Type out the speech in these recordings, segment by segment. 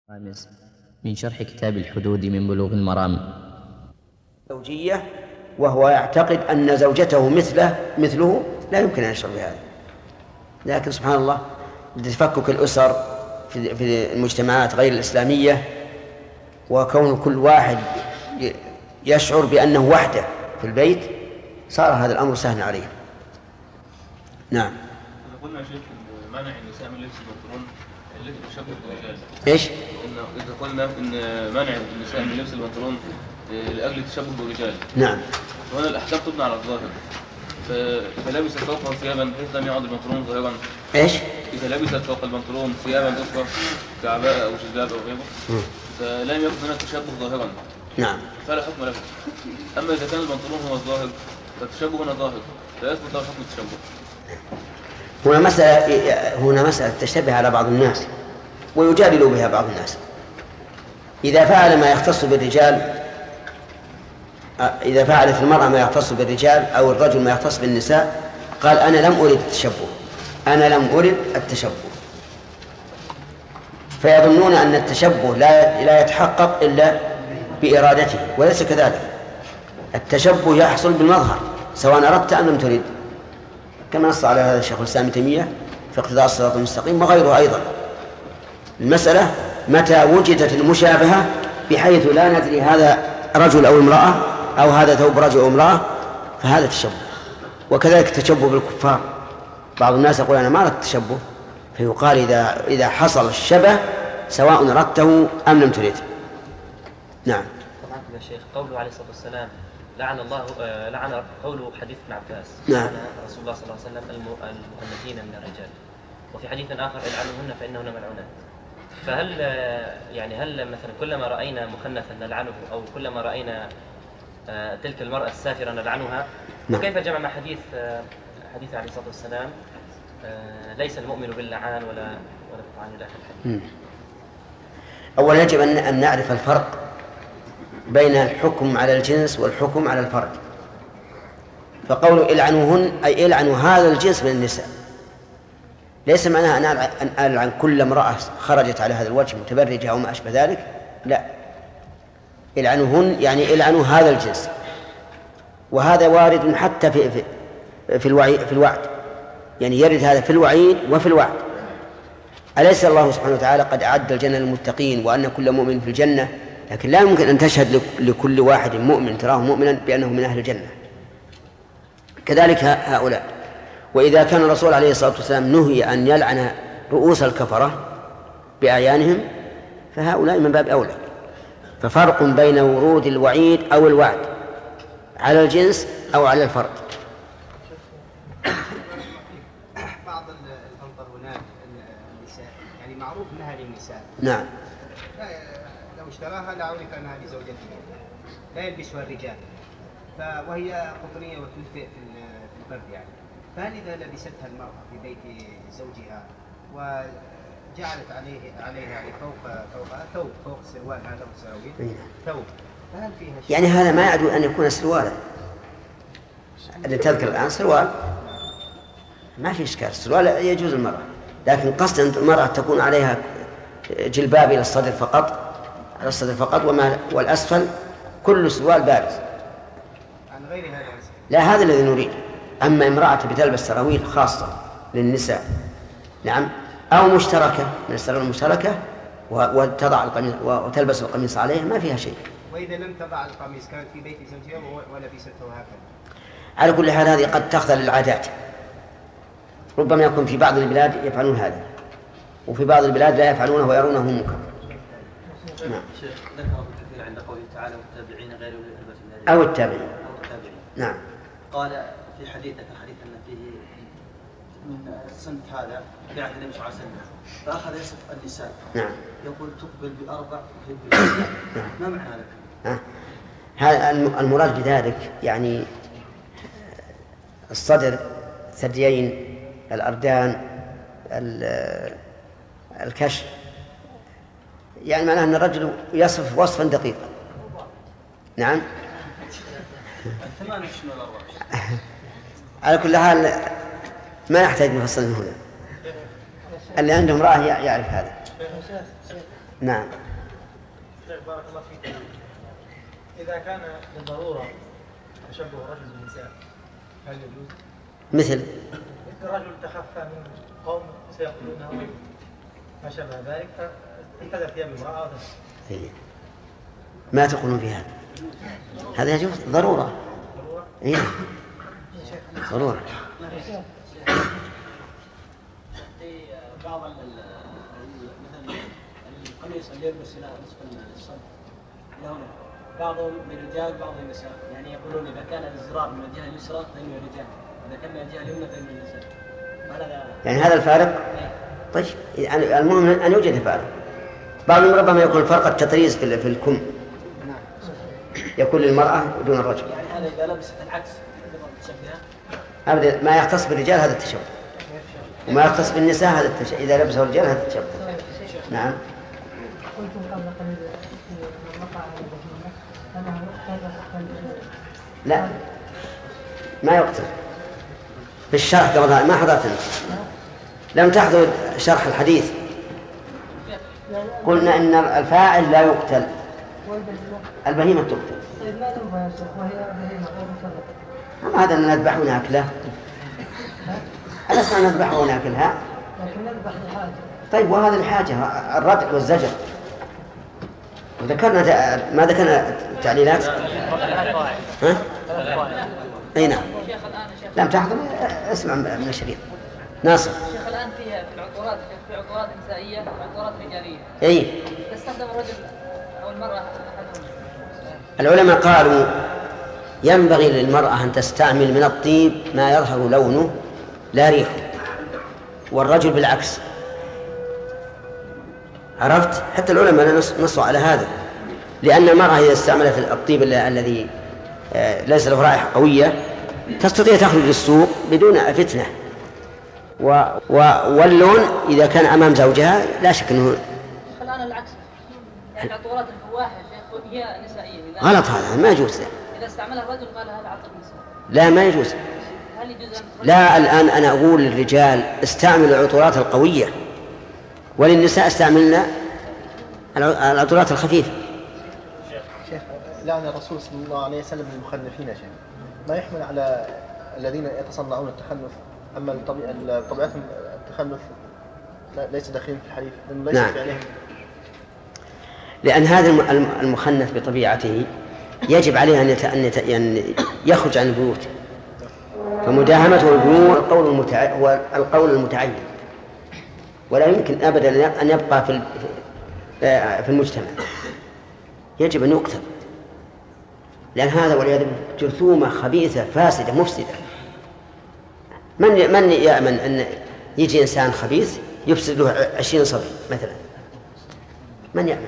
خامس من شرح كتاب الحدود من بلوغ المرام. زوجية وهو يعتقد أن زوجته مثله لا يمكن أن يشعر بهذا، لكن سبحان الله تفكك الأسر في المجتمعات غير الإسلامية، وكون كل واحد يشعر بأنه وحده في البيت صار هذا الأمر سهلا عليه. نعم. قلنا يا شيخ مانع النساء من لبس البنطلون التي تشبه الرجال. ايش؟ إذا قلنا إن مانع النساء من لبس البنطلون لأجل التشبه بالرجال. نعم. وهنا الأحكام تبنى على الظاهر. فلبست فوقه ثيابا بحيث لم يعد البنطلون ظاهرا. ايش؟ إذا لبست فوق البنطلون ثيابا أخرى كعباءة أو جلباب أو غيره فلم يكن هناك تشبه ظاهرا. نعم. فلا حكم له. أما إذا كان البنطلون هو الظاهر فالتشبه هنا ظاهر فيثبت له حكم التشبه. هنا مسألة تشتبه على بعض الناس ويجادل بها بعض الناس. إذا فعل ما يختص بالرجال، إذا فعلت المرأة ما يختص بالرجال أو الرجل ما يختص بالنساء، قال أنا لم أرد التشبه، أنا لم أرد التشبه، فيظنون أن التشبه لا يتحقق إلا بإرادته، وليس كذلك. التشبه يحصل بالمظهر سواء أردت أم لم ترد، كما نص على هذا الشيخ الإسلام ابن تيمية في اقتضاء الصراط المستقيم وغيره أيضا. المسألة متى وجدت المشابهة بحيث لا ندري هذا رجل أو امرأة أو هذا ثوب رجل أو امرأة فهذا تشبه. وكذلك التشبه بالكفار، بعض الناس يقول أنا ما أردت التشبه، فيقال إذا حصل الشبه سواء أردته أم لم تريد. نعم. طبعا يا شيخ قوله عليه الصلاة والسلام لعن قوله حديث ابن عباس. نعم. رسول الله صلى الله عليه وسلم المؤنثين من الرجال، وفي حديث آخر العنوهن فإنهن ملعونات. فهل هل مثلا كلما رأينا مخنثا نلعنه أو كلما رأينا تلك المرأة السافرة نلعنها؟ وكيف جمع مع حديث عليه الصلاة والسلام ليس المؤمن باللعان ولا تطعن ذاك الحديث؟ أولا يجب أن نعرف الفرق بين الحكم على الجنس والحكم على الفرد. فقولوا العنوهن أي العنوا هذا الجنس من النساء، ليس معناها أن ألعن كل امرأة خرجت على هذا الوجه متبرجة أو ما أشبه ذلك، لا، العنوهن يعني العنوا هذا الجنس. وهذا وارد حتى في الوعد، يعني يرد هذا في الوعيد وفي الوعد. أليس الله سبحانه وتعالى قد أعد الجنة للمتقين وأن كل مؤمن في الجنة؟ لكن لا يمكن أن تشهد لكل واحد مؤمن تراه مؤمنا بأنه من أهل الجنة. كذلك هؤلاء. وإذا كان الرسول عليه الصلاة والسلام نهي أن يلعن رؤوس الكفرة بأعيانهم فهؤلاء من باب أولى. ففرق بين ورود الوعيد أو الوعد على الجنس أو على الفرد. بعض البنطلونات النساء يعني معروف أنها للنساء. نعم. لو اشتراها لا عرف أنها لزوجته، لا يلبسها الرجال، وهي قطنية وتدفئ في البرد يعني. فهل إذا لبستها المرأة في بيت زوجها وجعلت عليها فوق فوق السروال هذا والسراويل ثوب، فهل فيها شيء؟ يعني هذا ما يعدو أن يكون سروالا. اللي تذكر الآن سروال ما في إشكال، السروال يجوز المرأة، لكن قصد أن المرأة تكون عليها جلباب إلى الصدر فقط، على الصدر فقط، والأسفل كل سروال بارز. عن غير هذا لا، هذا الذي نريد. أما امرأة بتلبس سراويل خاصة للنساء، نعم، أو مشتركة من السراويل المشتركة وتضع القميص وتلبس القميص عليها ما فيها شيء. وإذا لم تضع القميص كانت في بيت زوجها ولبسته هكذا؟ على كل حال هذه قد تخضع للعادات، ربما يكون في بعض البلاد يفعلون هذا وفي بعض البلاد لا يفعلونه ويرونه منكر. نعم. شيخ ذكر كثير عند قوله تعالى والتابعين غير أولي الإربة من الرجال أو التابعين. نعم. قال في حديث أن فيه من الصنف هذا في عهد النبي صلى الله عليه وسلم، فأخذ يصف النساء. نعم. يقول تقبل بأربع وتدبر بأربع. ما معنى ذلك؟ هذا المراد بذلك يعني الصدر، ثديين، الأردان، الكشف، يعني معناه أن الرجل يصف وصفا دقيقا. نعم. على كل حال ما يحتاج مفصل هنا، اللي عنده امرأة يعرف هذا. نعم. بارك الله فيك. إذا كان للضرورة تشبه الرجل بالنساء هل يجوز؟ مثل رجل تخفى من قوم سيقتلونه ما شابه ذلك فانتدب ثياب امرأة. ما تقولون في هذا؟ هذا يجوز ضرورة. إيه ضرورة. بعض مثلا القميص اللي يلبس الى نصف الصدر لونه بعضهم للرجال بعضهم للنساء، يعني يقولون اذا كان الازرار من الجهه اليسرى فانه للرجال، اذا كان من الجهه اليمنى فانه للنساء. يعني هذا الفارق. طيب يعني المهم ان يوجد فارق. بعضهم ربما يكون الفرق التطريز في الكم يكون للمرأة دون الرجل. يعني هذا اذا لبست العكس أبدا ما يختص بالرجال هذا التشبه، وما يختص بالنساء هذا التشبه. إذا لبسه الرجال هذا التشبه. نعم. لا ما يقتل. في الشرح قبل ما حضرت لم تحضر شرح الحديث. قلنا إن الفاعل لا يقتل، البهيمة تقتل. أما هذا نذبح ونأكله، ألسنا نذبح ونأكلها؟ طيب وهذا الحاجة الردع والزجر. وذكرنا ما ذكرنا تعليلات. ها؟ أي نعم. لم تحضر اسمع من الشريط. ناصر. شيخ الآن في العطورات في عطورات نسائية وعطورات رجالية. أي. تستخدم الرجل أو المرأة العلماء قالوا ينبغي للمرأة أن تستعمل من الطيب ما يظهر لونه لا ريحه، والرجل بالعكس. عرفت؟ حتى العلماء نصوا على هذا، لأن المرأة إذا استعملت الطيب الذي ليس له رائحة قوية تستطيع تخرج للسوق بدون فتنة، واللون إذا كان أمام زوجها لا شك أنه الآن العكس. يعني عطورات الفواحش هي نسائية. غلط، هذا ما يجوز. إذا استعملها الرجل قال هذا عطر نساء. لا ما يجوز. هل يجوز؟ لا الآن أنا أقول للرجال استعملوا العطورات القوية، وللنساء استعملنا العطورات الخفيفة. شيخ لعن الرسول صلى الله عليه وسلم المخنثين. شيخ ما يحمل على الذين يتصنعون التخنث، أما طبيعتهم التخنث ليس داخلين في الحديث لأنه ليس في عليهم. لأن هذا المخنث بطبيعته يجب عليه أن يخرج عن البيوت، فمداهمته البيوت هو القول المتعين، ولا يمكن أبدا أن يبقى في المجتمع، يجب أن يقتل، لأن هذا والعياذ بالله جرثومة خبيثة فاسدة مفسدة. من يأمن أن يجي إنسان خبيث يفسد له 20 صبي مثلا؟ من يأمن؟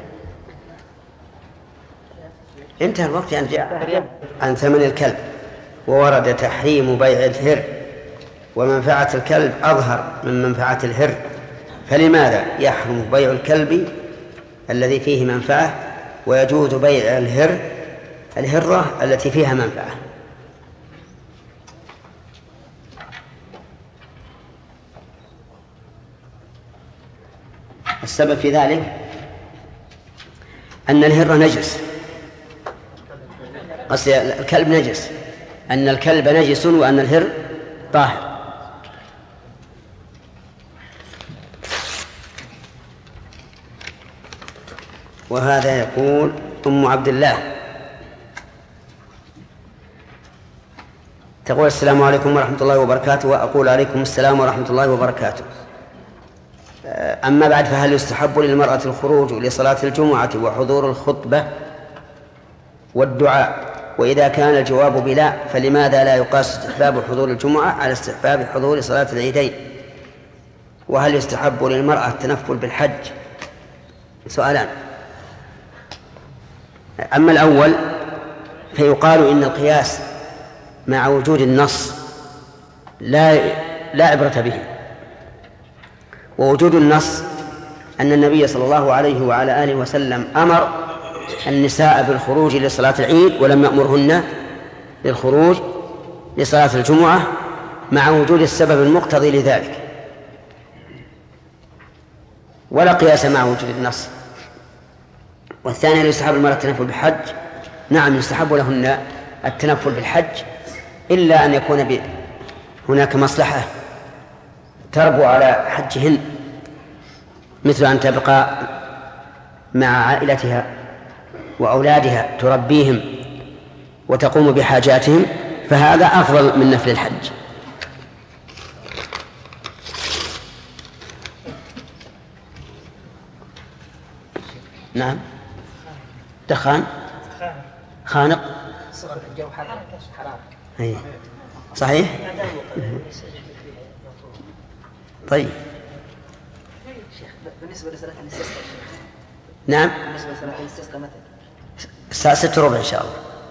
انتهى الوقت عن ثمن الكلب، وورد تحريم بيع الهر، ومنفعة الكلب أظهر من منفعة الهر، فلماذا يحرم بيع الكلب الذي فيه منفعة ويجوز بيع الهرة التي فيها منفعة؟ السبب في ذلك أن الهرة نجس، الكلب نجس، أن الكلب نجس وأن الهر طاهر. وهذا يقول أم عبد الله تقول: السلام عليكم ورحمة الله وبركاته. وأقول عليكم السلام ورحمة الله وبركاته. أما بعد، فهل يستحب للمرأة الخروج لصلاة الجمعة وحضور الخطبة والدعاء؟ وإذا كان الجواب بلا، فلماذا لا يقاس استحباب حضور الجمعة على استحباب حضور صلاة العيدين؟ وهل يستحب للمرأة التنفل بالحج؟ سؤالان. أما الأول فيقال إن القياس مع وجود النص لا عبرة به، ووجود النص أن النبي صلى الله عليه وعلى آله وسلم أمر النساء بالخروج لصلاة العيد ولم يأمرهن للخروج لصلاة الجمعة، مع وجود السبب المقتضي لذلك، ولا قياس مع وجود النص. والثاني هل يستحب المرأة التنفل بالحج؟ نعم يستحب لهن التنفل بالحج، إلا أن يكون هناك مصلحة تربو على حجهن، مثل أن تبقى مع عائلتها وأولادها تربيهم وتقوم بحاجاتهم، فهذا أفضل من نفل الحج. نعم. دخان خانق صحيح. طيب بالنسبة لصلاة الاستسقاء. نعم. بالنسبة لصلاة الاستسقاء مثلا الساعة 6:15 إن شاء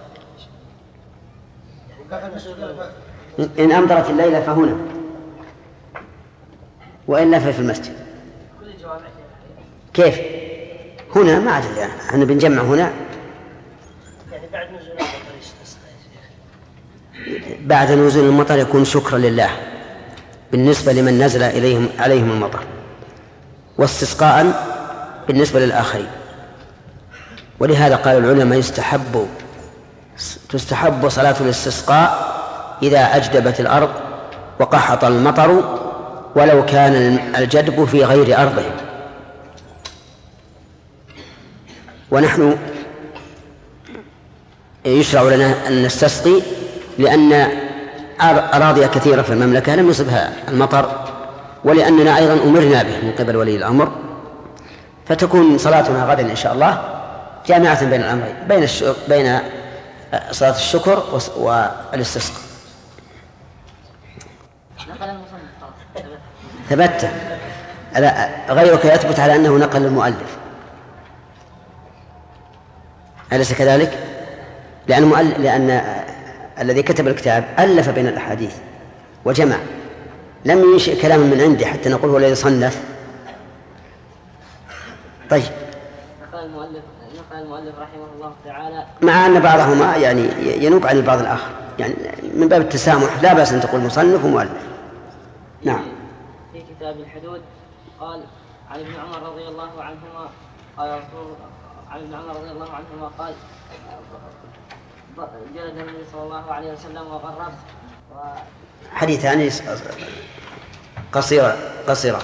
الله. إن أمطرت الليلة فهنا، وإلا ففي المسجد. كيف؟ هنا ما عاد يعني احنا بنجمع هنا. يعني بعد نزول المطر يستسقى يا شيخ. بعد نزول المطر يكون شكرا لله بالنسبة لمن نزل عليهم المطر، واستسقاء بالنسبة للآخرين. ولهذا قال العلماء تستحب صلاة الاستسقاء إذا أجدبت الأرض وقحط المطر ولو كان الجدب في غير أرضهم. ونحن يشرع لنا أن نستسقي لأن أراضي كثيرة في المملكة لم يصبها المطر، ولأننا أيضا أمرنا به من قبل ولي الأمر، فتكون صلاتنا غدا إن شاء الله جامعة بين الأمرين، بين صلاة الشكر والاستسقاء. ثبت غيرك يثبت على أنه نقل المؤلف، أليس كذلك؟ لأن الذي كتب الكتاب ألف بين الأحاديث وجمع، لم ينشئ كلاما من عنده حتى نقول هو الذي صنف. طيب. نقل المؤلف رحمه الله تعالى، مع أن بعضهما يعني ينوب عن البعض الآخر، يعني من باب التسامح لا بأس أن تقول مصنف ومؤلف. نعم. في كتاب الحدود قال عن ابن عمر رضي الله عنهما قال جلد النبي صلى الله عليه وسلم وغرب حديثان قصيرة.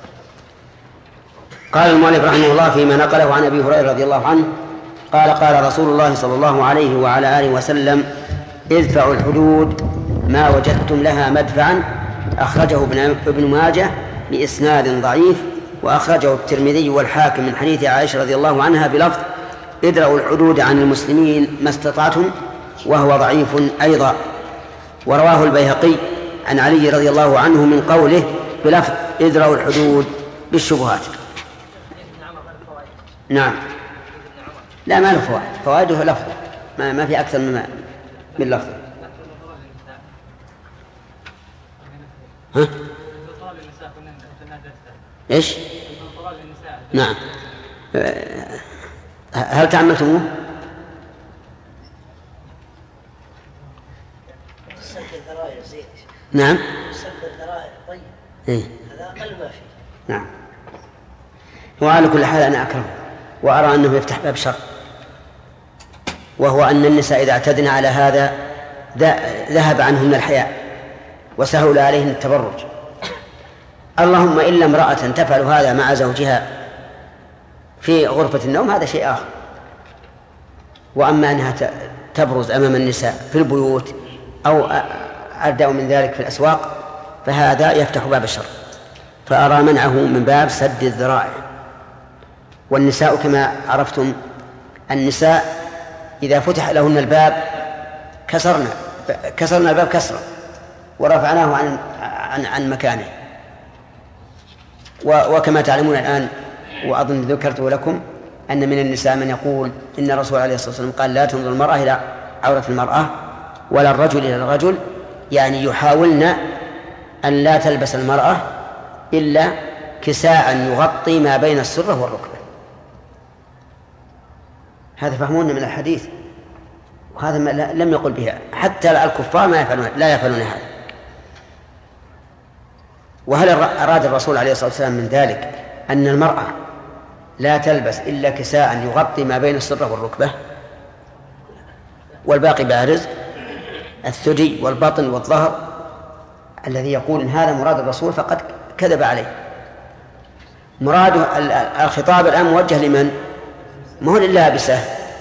قال المؤلف رحمه الله فيما نقله عن أبي هريرة رضي الله عنه قال قال رسول الله صلى الله عليه وعلى آله وسلم ادفعوا الحدود ما وجدتم لها مدفعا. أخرجه ابن ماجه بإسناد ضعيف، وأخرجه الترمذي والحاكم من حديث عائشة رضي الله عنها بلفظ ادرأوا الحدود عن المسلمين ما استطعتم، وهو ضعيف أيضا. ورواه البيهقي عن علي رضي الله عنه من قوله بلفظ ادرأوا الحدود بالشبهات. نعم. لا ما له فوائد، فوائده لفظ ما في أكثر من لفظ. ها؟ إيش؟ نعم. هل تعملتموه؟ نعم. طيب. هذا أقل ما فيه. نعم. وعلى كل حال أنا أكره وأرى أنه يفتح باب شر، وهو أن النساء إذا اعتدنا على هذا ذهب عنهن الحياء وسهل عليهن التبرج. اللهم إلا امرأة تفعل هذا مع زوجها في غرفة النوم هذا شيء آخر، وأما أنها تبرز أمام النساء في البيوت أو أردأ من ذلك في الأسواق فهذا يفتح باب الشر، فأرى منعه من باب سد الذرائع. والنساء كما عرفتم النساء إذا فتح لهن الباب كسرنا الباب كسرا ورفعناه عن مكانه. وكما تعلمون الآن وأظن ذكرته لكم أن من النساء من يقول إن الرسول عليه الصلاة والسلام قال لا تنظر المرأة إلى عورة المرأة ولا الرجل إلى الرجل، يعني يحاولن أن لا تلبس المرأة إلا كساء يغطي ما بين السرة والركبة. هذا فهمون من الحديث، وهذا لم يقل بها حتى الكفار لا يفعلون هذا. وهل أراد الرسول عليه الصلاة والسلام من ذلك أن المرأة لا تلبس إلا كساء يغطي ما بين السرة والركبة والباقي بارز، الثدي والبطن والظهر، الذي يقول إن هذا مراد الرسول فقد كذب عليه. مراد الخطاب الآن موجه لمن؟ ما هو لللابسة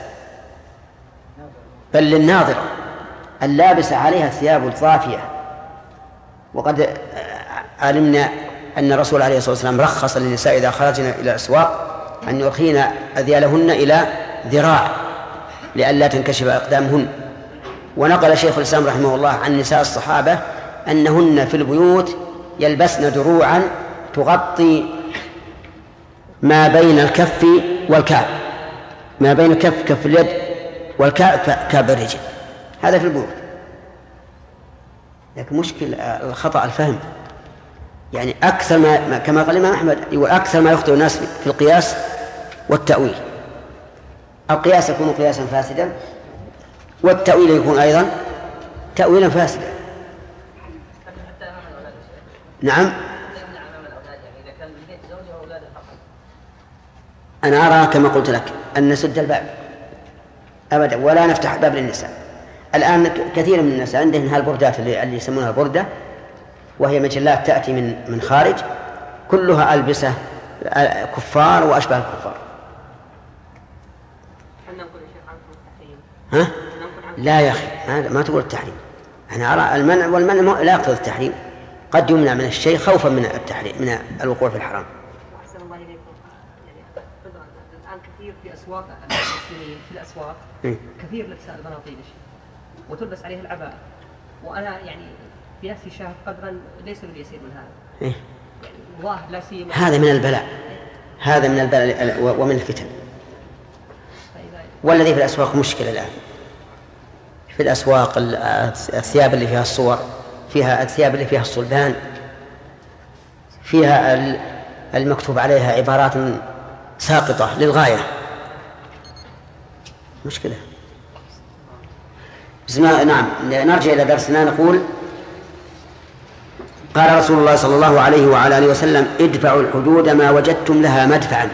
بل للناظرة اللابسة عليها الثياب الضافية. وقد علمنا أن الرسول عليه الصلاة والسلام رخص للنساء إذا خرجن إلى الأسواق أن يرخين أذيالهن إلى ذراع لئلا تنكشف أقدامهن. ونقل شيخ الإسلام رحمه الله عن نساء الصحابة أنهن في البيوت يلبسن دروعا تغطي ما بين الكف والكعب، ما بين كف اليد والكعب كعب الرجل، هذا في البيوت. لكن مشكل الخطأ الفهم، يعني أكثر ما كما قال الإمام أحمد يقول أكثر ما يخطئ الناس في القياس والتأويل. القياس يكون قياسا فاسدا، والتأويل يكون أيضا تأويلا فاسدا. نعم، أنا أرى كما قلت لك أن نسد الباب أبدا ولا نفتح باب للنساء. الآن كثير من الناس عندهم هالبردات اللي يسمونها البردة، وهي مجلات تأتي من خارج كلها ألبسة كفار وأشباه الكفار. ها؟ لا يا أخي ما تقول التحريم. أنا أرى المنع، والمنع لا يقتضي التحريم، قد يمنع من الشيء خوفا من التحريم، من الوقوع في الحرام. أحسن الله إليكم. يعني الآن كثير في أسواق المسلمين في الأسواق كثير لبس البناطيل وتلبس عليه العباءة، وأنا يعني في نفسي شاهد قدرا ليس باليسير من هذا. يعني الله لا سيما هذا من البلاء، هذا من البلاء ومن الفتن. والذي في الأسواق مشكلة الآن في الأسواق الثياب اللي فيها الصور، فيها الثياب اللي فيها الصلبان، فيها المكتوب عليها عبارات ساقطة للغاية، مشكلة. نعم، نرجع إلى درسنا. نقول قال رسول الله صلى الله عليه وعلى آله وسلم: ادفعوا الحدود ما وجدتم لها مدفعا.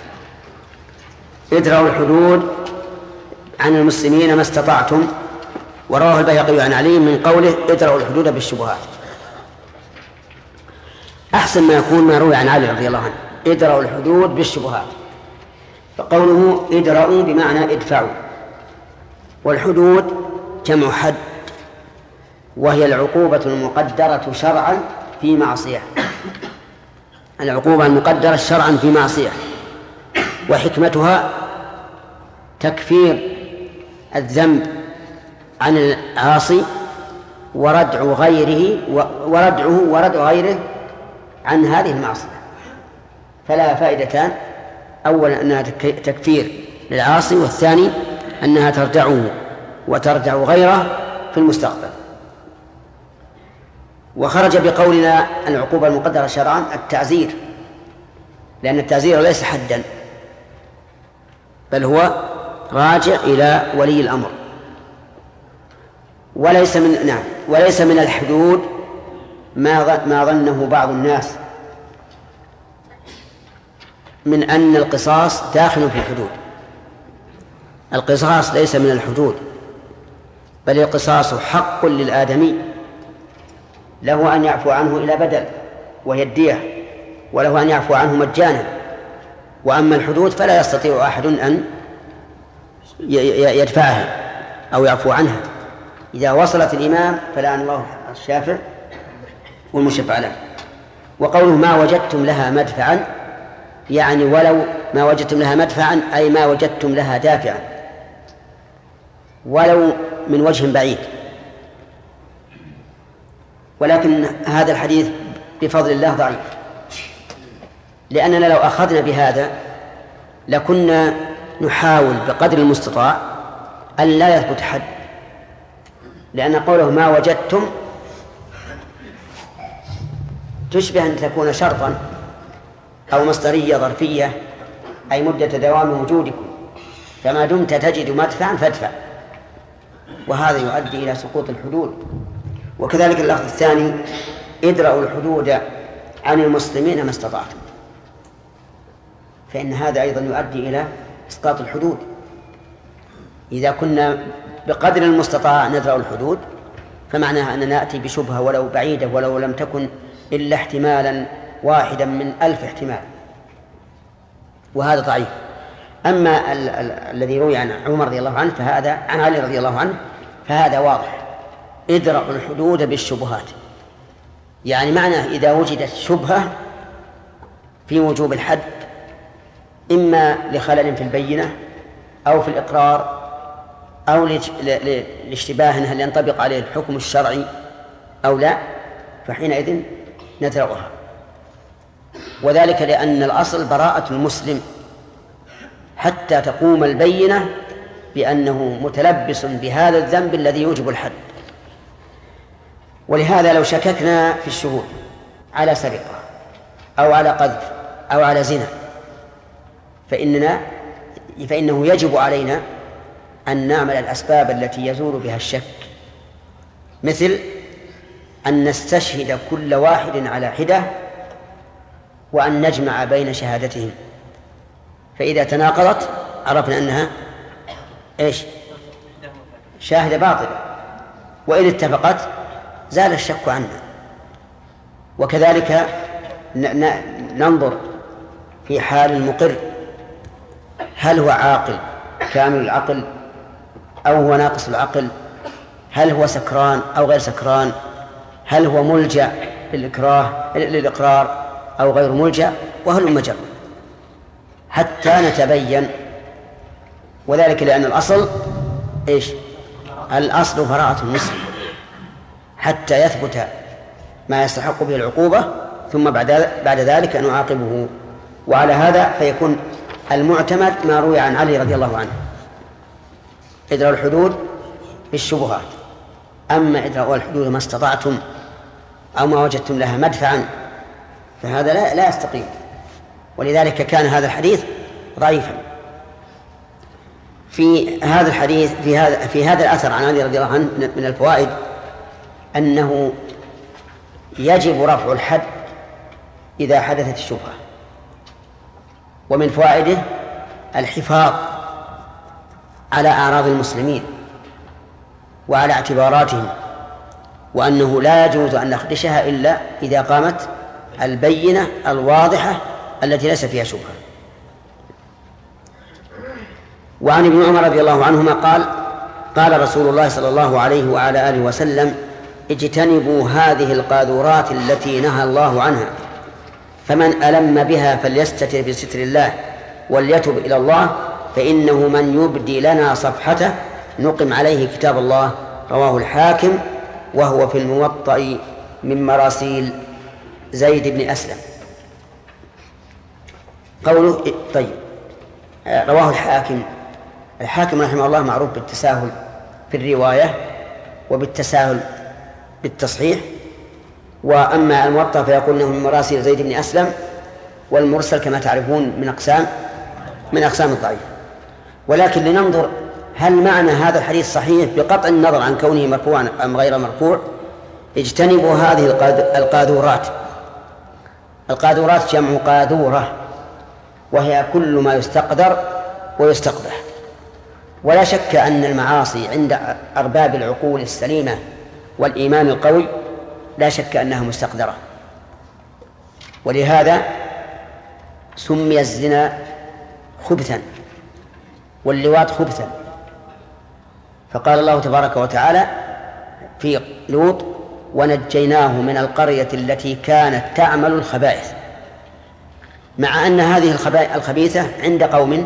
ادفعوا الحدود عن المسلمين ما استطعتم. ورواه البيهقي عن علي من قوله: ادرأوا الحدود بالشبهات. أحسن ما يكون ما روي عن علي رضي الله عنه: ادرأوا الحدود بالشبهات. فقوله ادرأوا بمعنى ادفعوا. والحدود جمع حد، وهي العقوبة المقدرة شرعا في معصية. العقوبة المقدرة شرعا في معصية، وحكمتها تكفير الذنب عن العاصي وردع غيره عن هذه المعصية. فلا فائدتان: أولا أنها تكفير للعاصي، والثاني أنها تردعه وتردع غيره في المستقبل. وخرج بقولنا العقوبة المقدرة شرعا التعزير، لأن التعزير ليس حدا بل هو راجع إلى ولي الأمر. وليس من الحدود ما ظنه بعض الناس من أن القصاص داخل في الحدود. القصاص ليس من الحدود، بل القصاص حق للآدمي، له أن يعفو عنه إلى بدل وهي الدية، وله أن يعفو عنه مجانا. وأما الحدود فلا يستطيع أحد أن يدفعها أو يعفو عنها. إذا وصلت الإمام فلعن الله الشافع والمشفع له. وقوله ما وجدتم لها مدفعا، يعني ولو ما وجدتم لها مدفعا أي ما وجدتم لها دافعا، ولو من وجه بعيد. ولكن هذا الحديث بفضل الله ضعيف، لأننا لو أخذنا بهذا لكنا نحاول بقدر المستطاع أن لا يثبت حد، لأن قوله ما وجدتم تشبه أن تكون شرطا أو مصدرية ظرفية، أي مدة دوام وجودكم، فما دمت تجد مدفعا فادفع، وهذا يؤدي إلى سقوط الحدود. وكذلك اللفظ الثاني: ادرأوا الحدود عن المسلمين ما استطعتم، فإن هذا أيضا يؤدي إلى إسقاط الحدود. إذا كنا بقدر المستطاع ندرأ الحدود فمعناها أننا نأتي بشبهة ولو بعيدة ولو لم تكن إلا احتمالا واحدا من 1000 احتمال، وهذا ضعيف. أما الذي روي عن عمر رضي الله عنه فهذا عن علي رضي الله عنه فهذا واضح، ادرأوا الحدود بالشبهات. يعني معناه إذا وجدت شبهة في وجوب الحد إما لخلل في البينة أو في الإقرار أو لاشتباه هل ينطبق عليه الحكم الشرعي أو لا، فحينئذ ندرأها. وذلك لأن الأصل براءة المسلم حتى تقوم البينة بأنه متلبس بهذا الذنب الذي يوجب الحد. ولهذا لو شككنا في الشهود على سرقة أو على قذف أو على زنا فإنه يجب علينا أن نعمل الأسباب التي يزول بها الشك، مثل أن نستشهد كل واحد على حدة وأن نجمع بين شهادتهم، فإذا تناقضت عرفنا أنها شاهدة باطلة، وإن اتفقت زال الشك عنا. وكذلك ننظر في حال المقر، هل هو عاقل كامل العقل أو هو ناقص العقل، هل هو سكران أو غير سكران، هل هو ملجأ للإقرار أو غير ملجأ، وهل مجرد حتى نتبين. وذلك لأن الأصل الأصل براءة المسلم حتى يثبت ما يستحق به العقوبة، ثم بعد ذلك أن نعاقبه. وعلى هذا فيكون المعتمد ما روي عن علي رضي الله عنه، ادرأوا الحدود بالشبهات. أما ادرأوا الحدود ما استطعتم أو ما وجدتم لها مدفعا فهذا لا يستقيم. ولذلك كان هذا الحديث ضعيفا. في هذا الحديث في هذا الأثر عن علي رضي الله عنه من الفوائد أنه يجب رفع الحد إذا حدثت الشبهة. ومن فوائده الحفاظ على أعراض المسلمين وعلى اعتباراتهم، وأنه لا يجوز أن نخدشها إلا إذا قامت البينة الواضحة التي ليس فيها شبهة. وعن ابن عمر رضي الله عنهما قال رسول الله صلى الله عليه وعلى آله وسلم: اجتنبوا هذه القاذورات التي نهى الله عنها، فمن ألم بها فليستتر بستر الله وليتب إلى الله، فإنه من يبدي لنا صفحته نقم عليه كتاب الله. رواه الحاكم وهو في الموطأ من مراسيل زيد بن أسلم. قوله طيب رواه الحاكم رحمه الله معروف بالتساهل في الرواية وبالتساهل بالتصحيح. وأما الموطأ فيقول انه من مراسيل زيد بن أسلم، والمرسل كما تعرفون من أقسام الضعيف. ولكن لننظر هل معنى هذا الحديث صحيح بقطع النظر عن كونه مرفوعا أم غير مرفوع. اجتنبوا هذه القاذورات. القاذورات جمع قاذورة، وهي كل ما يستقدر ويستقبح. ولا شك أن المعاصي عند أرباب العقول السليمة والإيمان القوي لا شك أنها مستقدرة. ولهذا سمي الزنا خبثا واللواط خبثا. فقال الله تبارك وتعالى في لوط: ونجيناه من القرية التي كانت تعمل الخبائث. مع أن هذه الخبيثة عند قوم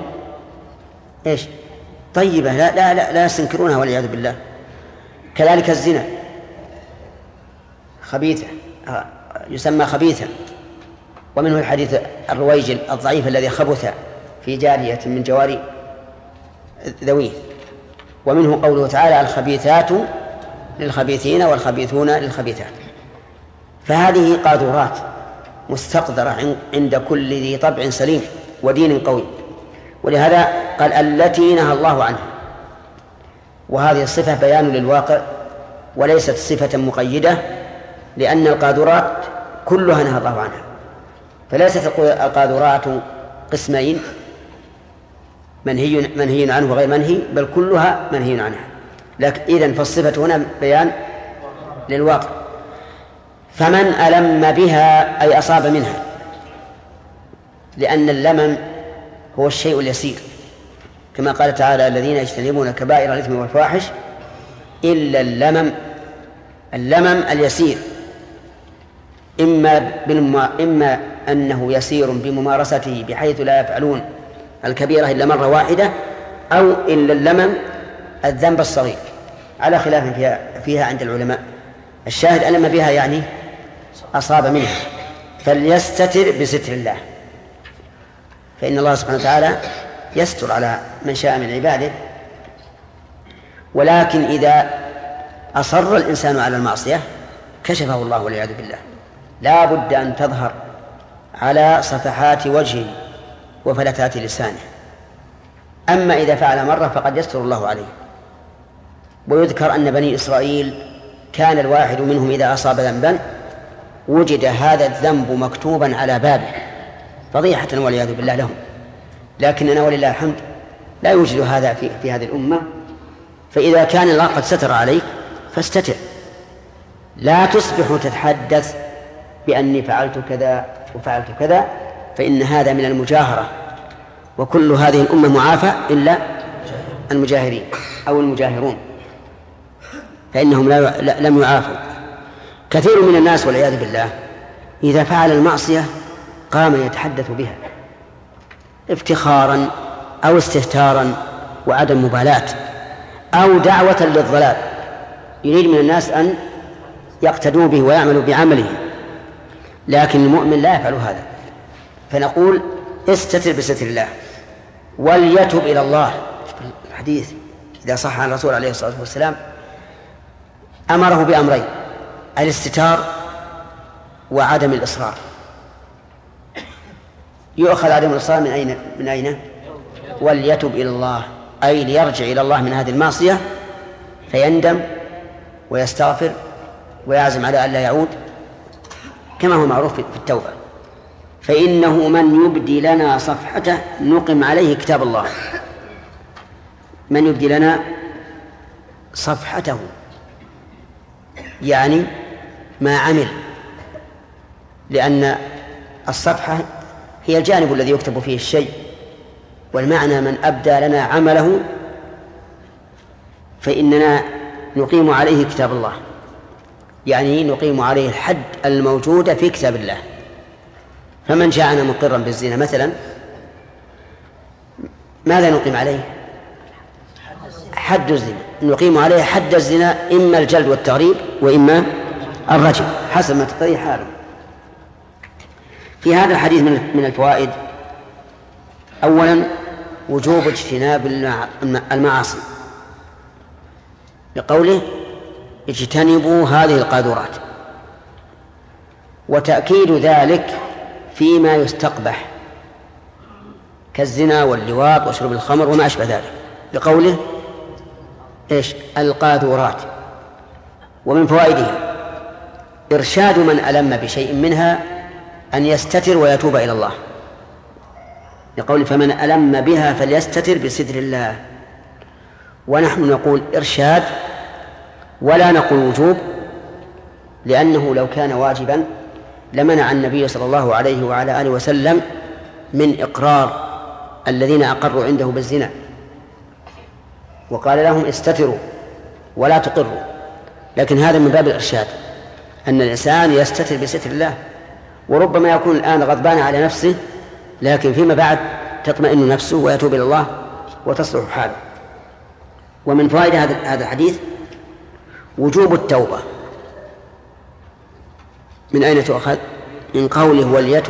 طيبة لا يستنكرونها والعياذ بالله. كذلك الزنا خبيثة يسمى خبيثا. ومنه الحديث الرويجل الضعيف الذي خبث في جارية من جواري ذويه. ومنه قوله تعالى: الخبيثات للخبيثين والخبيثون للخبيثات. فهذه قاذورات مستقدرة عند كل ذي طبع سليم ودين قوي. ولهذا قال: التي نهى الله عنها. وهذه الصفة بيان للواقع وليست صفة مقيدة، لأن القاذورات كلها نهى الله عنها. فليست القاذورات قسمين، منهي عنه وغير منهي، بل كلها منهي عنها. لكن إذن فالصفة هنا بيان للواقع. فمن ألم بها أي أصاب منها، لأن اللمم هو الشيء اليسير، كما قال تعالى الذين يجتنبون كبائر الإثم والفواحش إلا اللمم اليسير، إما أنه يسير بممارسته بحيث لا يفعلون الكبيرة إلا مرة واحدة، أو إلا اللمم الذنب الصغير، على خلاف فيها عند العلماء. الشاهد ألم بها يعني أصاب منها، فليستتر بستر الله، فإن الله سبحانه وتعالى يستر على من شاء من عباده. ولكن إذا أصر الإنسان على المعصية كشفه الله والعياذ بالله، لا بد أن تظهر على صفحات وجهه وفلتات لسانه. أما إذا فعل مرة فقد يستر الله عليه. ويذكر أن بني إسرائيل كان الواحد منهم إذا أصاب ذنبا وجد هذا الذنب مكتوبا على بابه فضيحة والعياذ بالله لهم. لكننا ولله الحمد لا يوجد هذا في هذه الأمة. فإذا كان الله قد ستر عليك فاستتر، لا تصبح تتحدث بأني فعلت كذا وفعلت كذا، فإن هذا من المجاهرة، وكل هذه الأمة معافى إلا المجاهرين أو المجاهرون، فإنهم لم يعافوا. كثير من الناس والعياذ بالله إذا فعل المعصية قام يتحدث بها افتخارا أو استهتارا وعدم مبالاة أو دعوة للضلال، يريد من الناس أن يقتدوا به ويعملوا بعمله. لكن المؤمن لا يفعل هذا، فنقول استتر بستر الله وليتب إلى الله. الحديث إذا صح عن الرسول عليه الصلاة والسلام أمره بأمرين: الاستتار وعدم الإصرار. يؤخذ عدم الإصرار من أين؟ وليتب إلى الله، أي ليرجع إلى الله من هذه المعصية فيندم ويستغفر ويعزم على أن لا يعود، كما هو معروف في التوبة. فإنه من يبدي لنا صفحته نقم عليه كتاب الله. من يبدي لنا صفحته يعني ما عمل، لأن الصفحة هي الجانب الذي يكتب فيه الشيء، والمعنى من أبدى لنا عمله فإننا نقيم عليه كتاب الله، يعني نقيم عليه الحد الموجود في كتاب الله. فمن جاءنا مقرا بالزنا مثلا ماذا نقيم عليه؟ حد الزنا، نقيم عليه حد الزنا، إما الجلد والتغريب وإما الرجم حسب ما تقتضي حاله. في هذا الحديث من الفوائد: أولا وجوب اجتناب المعاصي، لقوله اجتنبوا هذه القاذورات، وتأكيد ذلك فيما يستقبح كالزنا واللواط وشرب الخمر وما أشبه ذلك، لقوله إيش؟ القاذورات. ومن فوائدها إرشاد من ألم بشيء منها أن يستتر ويتوب إلى الله، لقوله فمن ألم بها فليستتر بستر الله. ونحن نقول إرشاد ولا نقول وجوب، لأنه لو كان واجبا لمنع النبي صلى الله عليه وعلى آله وسلم من إقرار الذين أقروا عنده بالزنا، وقال لهم استتروا ولا تقروا. لكن هذا من باب الإرشاد، أن الإنسان يستتر بستر الله، وربما يكون الآن غضبان على نفسه، لكن فيما بعد تطمئن نفسه ويتوب إلى الله وتصلح حاله. ومن فوائد هذا الحديث وجوب التوبة. من أين تؤخذ؟ من قوله وليتب.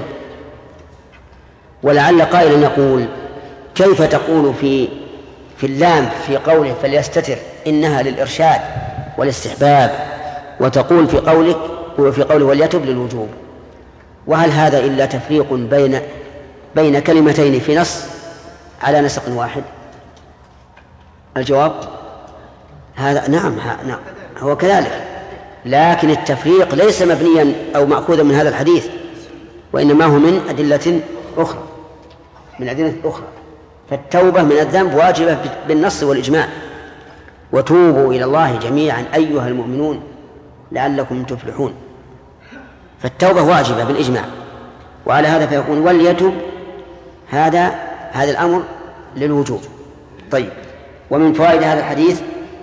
ولعل قائلا يقول كيف تقول في اللام في قوله فليستتر إنها للإرشاد والاستحباب، وتقول في قوله وليتب للوجوب؟ وهل هذا إلا تفريق بين كلمتين في نص على نسق واحد؟ الجواب هذا نعم هو كذلك، لكن التفريق ليس مبنيا أو مأخوذا من هذا الحديث، وإنما هو من أدلة أخرى. من أدلة أخرى. فالتوبة من الذنب واجبة بالنص والإجماع. وتوبوا إلى الله جميعا أيها المؤمنون لعلكم تفلحون. فالتوبة واجبة بالإجماع. وعلى هذا فيكون وليتوب هذا الأمر للوجوب. طيب، ومن فوائد هذا الحديث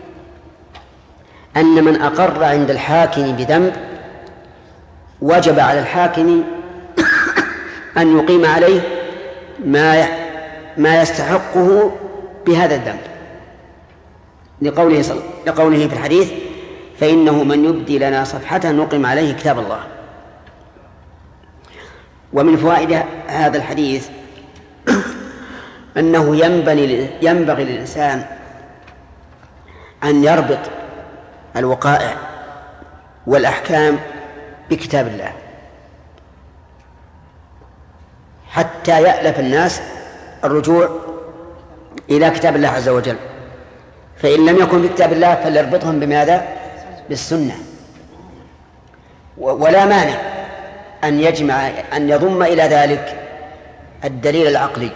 أن من أقر عند الحاكم بذنب وجب على الحاكم أن يقيم عليه ما يستحقه بهذا الذنب، لقوله في الحديث: فإنه من يبدي لنا صفحة نقم عليه كتاب الله. ومن فوائد هذا الحديث أنه ينبغي للإنسان أن يربط الوقائع والأحكام بكتاب الله حتى يألف الناس الرجوع إلى كتاب الله عز وجل. فإن لم يكن بكتاب الله فليربطهم بماذا؟ بالسنة. ولا مانع أن يضم إلى ذلك الدليل العقلي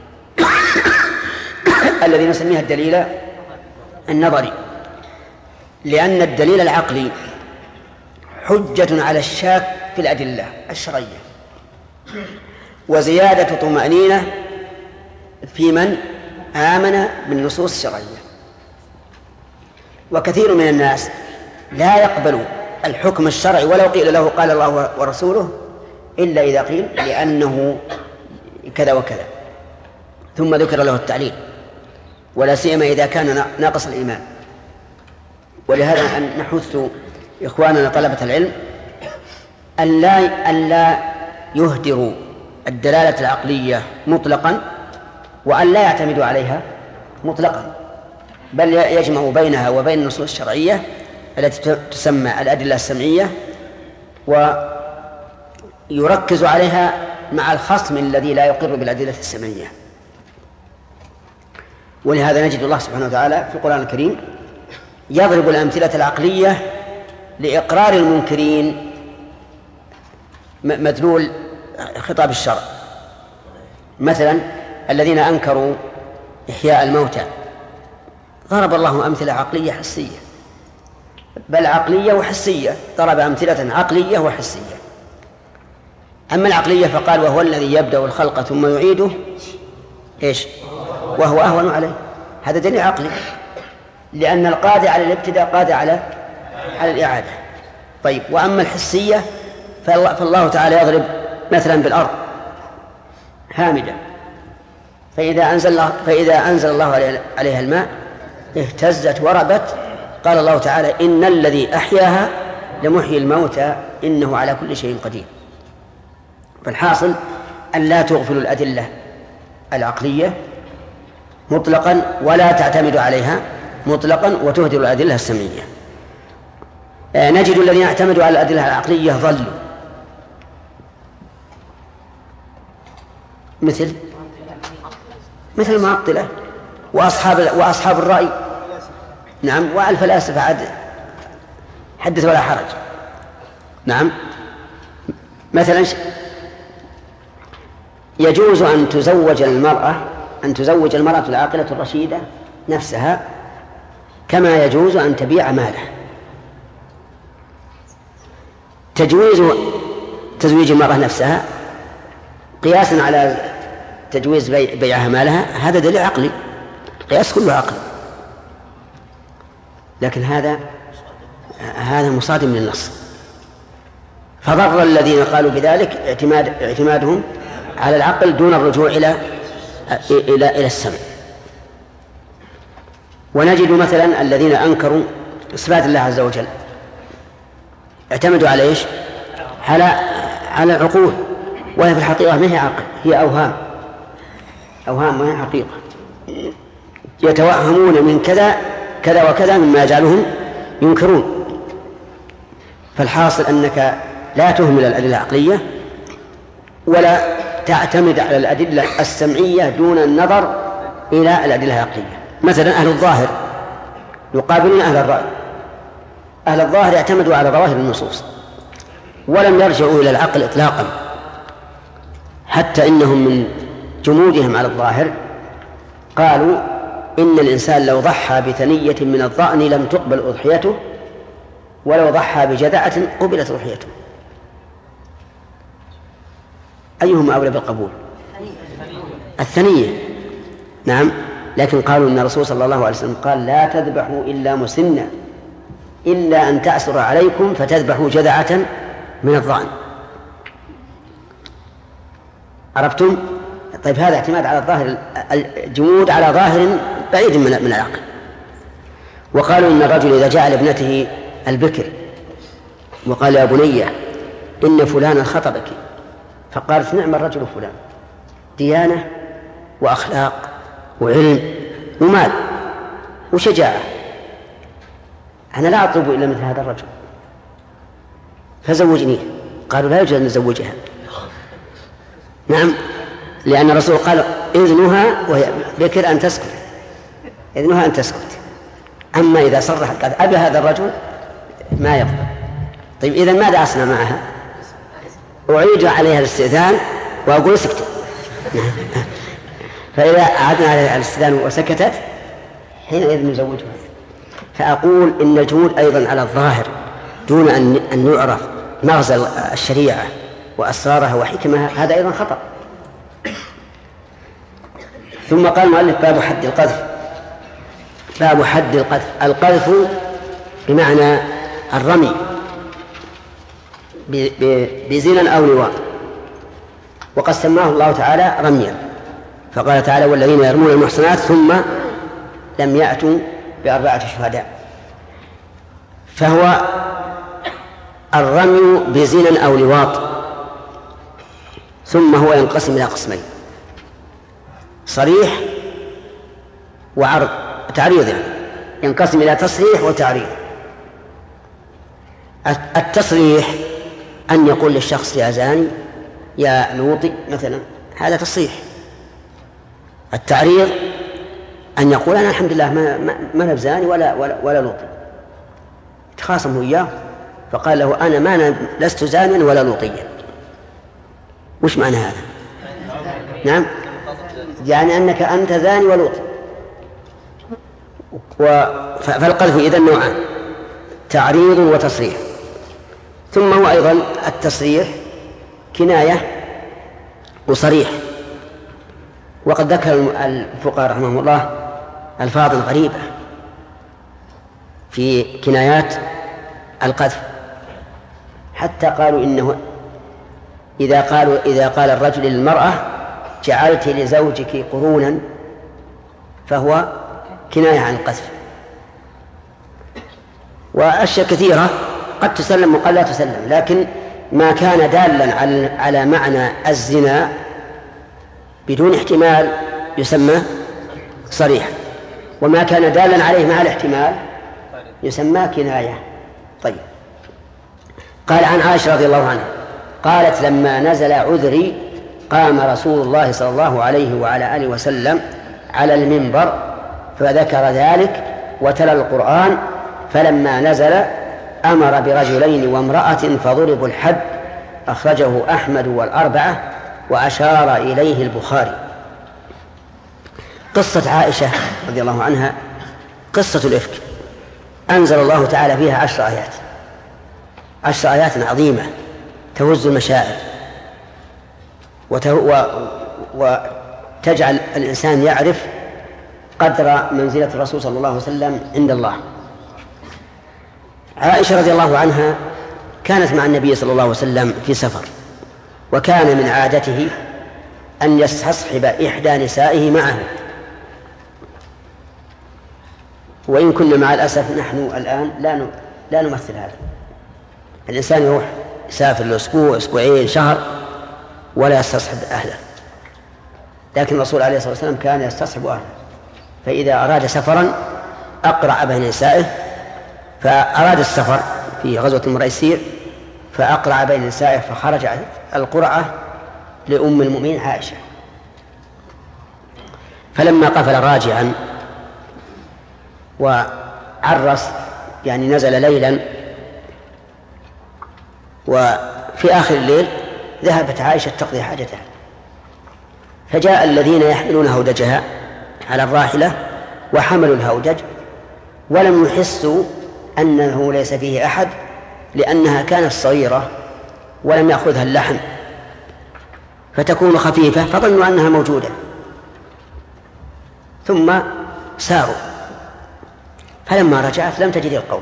الذي نسميه الدليل النظري، لأن الدليل العقلي حجة على الشاك في الأدلة الشرعية وزيادة طمأنينة في من آمن بالنصوص الشرعية. وكثير من الناس لا يقبل الحكم الشرعي ولو قيل له قال الله ورسوله إلا إذا قيل لأنه كذا وكذا ثم ذكر له التعليل، ولا سيما إذا كان ناقص الإيمان. ولهذا نحث إخواننا طلبة العلم أن لا يهدروا الدلالة العقلية مطلقا وأن لا يعتمدوا عليها مطلقا، بل يجمعوا بينها وبين النصوص الشرعية التي تسمى الأدلة السمعية ويركزوا عليها مع الخصم الذي لا يقر بالأدلة السمعية. ولهذا نجد الله سبحانه وتعالى في القرآن الكريم يضرب الأمثلة العقلية لإقرار المنكرين مدلول خطاب الشرع. مثلا الذين أنكروا إحياء الموتى ضرب الله أمثلة عقلية حسية، بل عقلية وحسية، ضرب أمثلة عقلية وحسية. أما العقلية فقال: وهو الذي يبدأ الخلق ثم يعيده وهو أهون عليه. هذا دليل عقلي، لأن القادر على الابتداء قادر على الإعادة. طيب، وأما الحسية فالله تعالى يضرب مثلا بالأرض هامدة فإذا أنزل الله عليها الماء اهتزت وربت. قال الله تعالى: إن الذي أحياها لمحيي الموتى إنه على كل شيء قدير. فالحاصل أن لا تغفلوا الأدلة العقلية مطلقا ولا تعتمدوا عليها مطلقا وتهدروا الأدلة السمعية. نجد الذين اعتمدوا على الأدلة العقلية ضلوا، مثل المعطلة وأصحاب الرأي. نعم، والفلاسفة عاد حدث ولا حرج. نعم، مثلا يجوز أن تزوج المرأة العاقلة الرشيدة نفسها كما يجوز أن تبيع ماله. تزويج المرأة نفسها قياسا على تجويز بيعها مالها هذا دليل عقلي، القياس كله عقل، لكن هذا مصادم للنص. فضر الذين قالوا بذلك اعتمادهم على العقل دون الرجوع إلى السمع. ونجد مثلا الذين أنكروا صفات الله عز وجل اعتمدوا على على العقول، وهي في الحقيقة ما هي عقل، هي أوهام ما هي حقيقة. يتوهمون من كذا وكذا مما يجعلهم ينكرون. فالحاصل أنك لا تهمل الأدلة العقلية ولا تعتمد على الأدلة السمعية دون النظر إلى الأدلة العقلية. مثلا أهل الظاهر يقابلون أهل الرأي. أهل الظاهر اعتمدوا على ظواهر النصوص ولم يرجعوا إلى العقل إطلاقا، حتى إنهم من جمودهم على الظاهر قالوا إن الإنسان لو ضحى بثنية من الضأن لم تقبل أضحيته، ولو ضحى بجذعة قبلت أضحيته. أيهما أولى بالقبول؟ الثنية. نعم، لكن قالوا إن الرسول صلى الله عليه وسلم قال لا تذبحوا إلا مسنة إلا أن تأسر عليكم فتذبحوا جذعة من الضأن. عرفتم؟ طيب هذا اعتماد على الظاهر، الجمود على ظاهر بعيد من العقل. وقالوا إن الرجل إذا جاء لابنته البكر وقال يا بنية إن فلانا خطبك، فقالت نعم الرجل فلان، ديانة وأخلاق وعلم ومال وشجاعة، أنا لا أطلب إلا مثل هذا الرجل فزوجنيه. قالوا لا يجوز أن نزوجها. نعم، لأن الرسول قال إذنها وهي بكر أن تسكت، إذنها أن تسكت. أما إذا صرحت قال أبي هذا الرجل ما يقبل. طيب إذا ماذا أصنع معها؟ أعيد عليها الاستئذان وأقول سكت. فإذا أعدنا عليها الاستئذان وسكتت حينئذ نزوجها. فأقول إن الجمود أيضا على الظاهر دون أن يعرف مغزى الشريعة وأسرارها وحكمها هذا أيضا خطأ. ثم قال المؤلف باب حد القذف. باب حد القذف. القذف بمعنى الرمي بزنا أو لواط، وقد سماه الله تعالى رميا، فقال تعالى والذين يرمون المحصنات ثم لم يأتوا بأربعة شهداء. فهو الرمي بزنا أو لواط. ثم هو ينقسم إلى قسمين: صريح وعرض تعريض، يعني ينقسم إلى تصريح وتعريض. التصريح أن يقول للشخص يا زاني يا لوطي مثلا، هذا تصريح. التعريض أن يقول أنا الحمد لله ما أنا زاني ولا لوطي. تخاصمه إياه فقال له أنا ما لست زانيا ولا لوطيا. وش معنى هذا؟ نعم، يعني أنك أنت زاني ولوطي. فالقذف إذن نوعان: تعريض وتصريح. ثم هو أيضا التصريح كناية وصريح. وقد ذكر الفقهاء رحمهم الله ألفاظا غريبة في كنايات القذف، حتى قالوا إنه إذا قال الرجل للمرأة جعلت لزوجك قرونا فهو كناية عن القذف. وأشياء كثيرة قد تسلم وقد لا تسلم، لكن ما كان دالا على معنى الزنا بدون احتمال يسمى صريحا، وما كان دالا عليه مع الاحتمال يسمى كناية. طيب، قال عن عائشة رضي الله عنها قالت لما نزل عذري قام رسول الله صلى الله عليه وعلى آله وسلم على المنبر فذكر ذلك وتلا القرآن، فلما نزل أمر برجلين وامرأة فضربوا الحد. أخرجه أحمد والأربعة وأشار إليه البخاري. قصة عائشة رضي الله عنها قصة الإفك، أنزل الله تعالى فيها 10 آيات، 10 آيات عظيمة تهز المشاعر وتجعل الإنسان يعرف قدر منزلة الرسول صلى الله عليه وسلم عند الله. عائشة رضي الله عنها كانت مع النبي صلى الله عليه وسلم في سفر، وكان من عادته أن يستصحب إحدى نسائه معه. وإن كنا مع الأسف نحن الآن لا نمثل هذا. الإنسان يروح يسافر لأسبوع أسبوعين شهر ولا يستصحب أهله، لكن الرسول عليه الصلاة والسلام كان يستصحب أهله. فإذا أراد سفرا أقرع بين نسائه، فأراد السفر في غزوة المريسير فأقرع بين نسائه، فخرج القرعة لأم المؤمنين عائشة. فلما قفل راجعا وعرس، يعني نزل ليلا، وفي آخر الليل ذهبت عائشة تقضي حاجتها، فجاء الذين يحملون هودجها على الراحلة وحملوا الهودج ولم يحسوا أنه ليس فيه أحد، لأنها كانت صغيرة ولم يأخذها اللحم فتكون خفيفة، فظنوا أنها موجودة، ثم ساروا، فلما رجعت لم تجد القوم.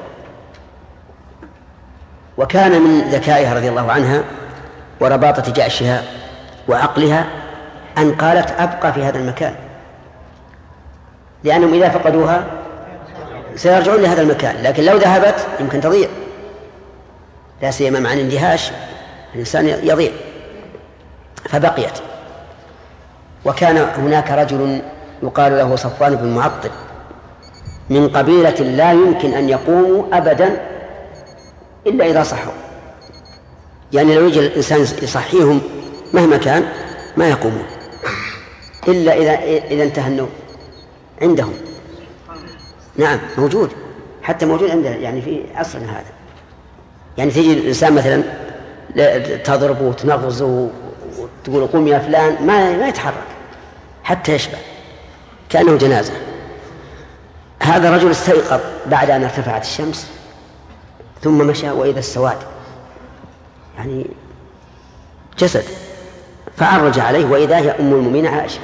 وكان من ذكائها رضي الله عنها ورباطة جأشها وعقلها أن قالت أبقى في هذا المكان، لأنهم إذا فقدوها سيرجعون لهذا المكان، لكن لو ذهبت يمكن تضيع، لا سيما مع الاندهاش الإنسان يضيع، فبقيت. وكان هناك رجل يقال له صفوان بن معطل من قبيلة لا يمكن أن يقوموا أبدا إلا إذا صحوا، يعني لو يجي الإنسان يصحيهم مهما كان ما يقومون إلا إذا انتهى النوم عندهم. نعم موجود، حتى موجود عندنا يعني في عصرنا هذا، يعني تجي الإنسان مثلا تضربه وتنغزه وتقول قوم يا فلان ما يتحرك حتى يشبع كأنه جنازة. هذا رجل استيقظ بعد أن ارتفعت الشمس ثم مشى وإذا السواد يعني جسد، فعرج عليه وإذا هي أم المؤمنين عائشة،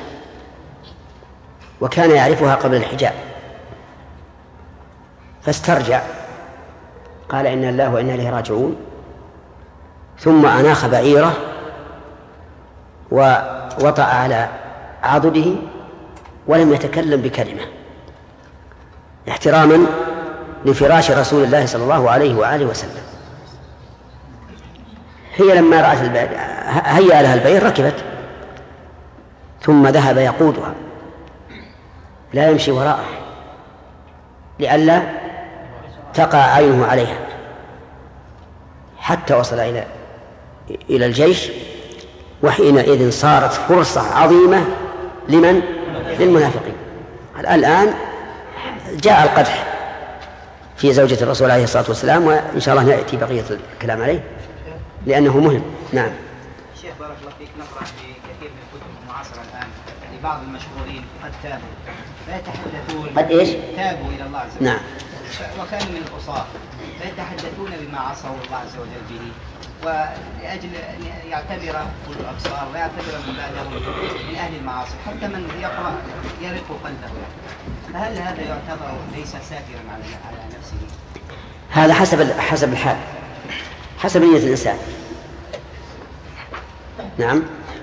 وكان يعرفها قبل الحجاب، فاسترجع قال إنا الله وإنا إليه راجعون، ثم أناخ بعيره ووطأ على عضده ولم يتكلم بكلمة احتراما لفراش رسول الله صلى الله عليه وآله وسلم. هي لما رأت البعير هيأ لها البعير ركبت، ثم ذهب يقودها لا يمشي وراءه لئلا تقع عينه عليها، حتى وصل إلى الجيش، وحينئذ صارت فرصة عظيمة للمنافقين. الآن جاء القدح في زوجة الرسول عليه الصلاة والسلام، وإن شاء الله نأتي بقية الكلام عليه لأنه مهم. نعم. شيخ بارك الله فيك، نقرأ في كثير من الكتب المعاصرة الآن لبعض المشهورين قد تابوا فيتحدثون قد إيش؟ تابوا إلى الله عز وجل. نعم. وكانوا من العصاة فيتحدثون بما عصوا الله عز وجل به، ولأجل أن يعتبر أولو الأبصار ويعتبر من بعدهم من أهل المعاصي، حتى من يقرأ يرق قلبه. فهل هذا يعتبر ليس سافرا على نفسه؟ هذا حسب الحال، حسب نية الإنسان. نعم،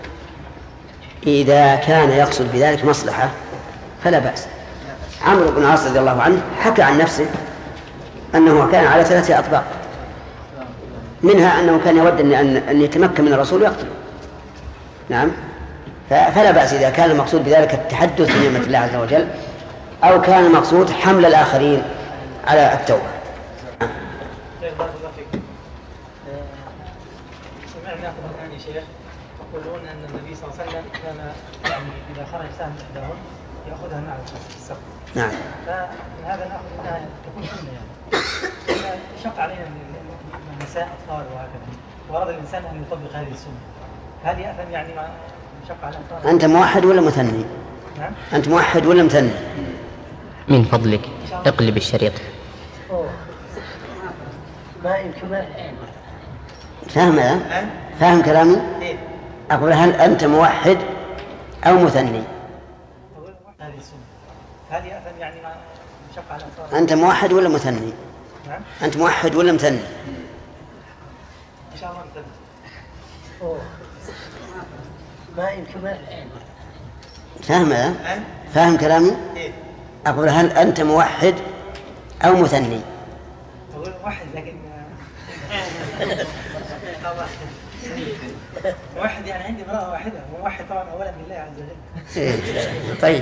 إذا كان يقصد بذلك مصلحة فلا بأس. عمرو بن العاص رضي الله عنه حكى عن نفسه أنه كان على 3 أطباق، منها أنه كان يود أن يتمكن من الرسول ويقتله. نعم، فلا بأس إذا كان المقصود بذلك التحدث بنعمة الله عز وجل، أو كان المقصود حمل الآخرين على التوبة. سمعنا الآن يا شيخ يقولون أن النبي صلى الله عليه وسلم كان يعني إذا خرج سهم إحداهم يأخذها معه في السفر. نعم. فمن هذا نأخذ أنها تكون سنة، يعني شق علينا من النساء أطفال وهكذا، وأراد الإنسان أن يطبق هذه السنة، هل يأثم يعني ما شق على الأطفال؟ أنت موحد ولا مثني؟ نعم؟ أنت موحد ولا مثني؟ من فضلك اقلب الشريط. ما يمكن. فاهم كلامي؟ أقول هل أنت موحد أو مثني؟ هذه السنة هل يأثم يعني ما شق على الأطفال؟ أنت موحد ولا مثني؟ نعم؟ أنت موحد ولا مثني؟ إن شاء الله مثني. ما يمكن. فاهم كلامي؟ أقول هل أنت موحد أو مثني؟ أقول موحد لكن موحد يعني عندي امرأة واحدة، وموحد طبعا أولا بالله عز وجل. طيب،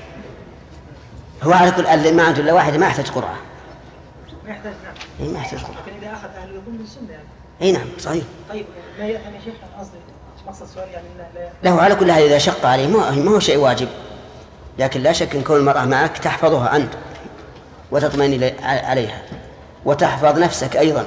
هو على كل اللي ما عنده إلا واحدة ما يحتاج قرآن. ما يحتاج. نعم. ما يحتاج قرآن. لكن إذا أخذ أهل يضم السنة يعني. أي نعم صحيح. طيب ما يأثم يا شيخ؟ قصدي مقصد السؤال يعني له على كل هذا إذا شق عليه ما هو شيء واجب، لكن لا شك إن كون المرأة معك تحفظها أنت وتطمئن عليها وتحفظ نفسك أيضا،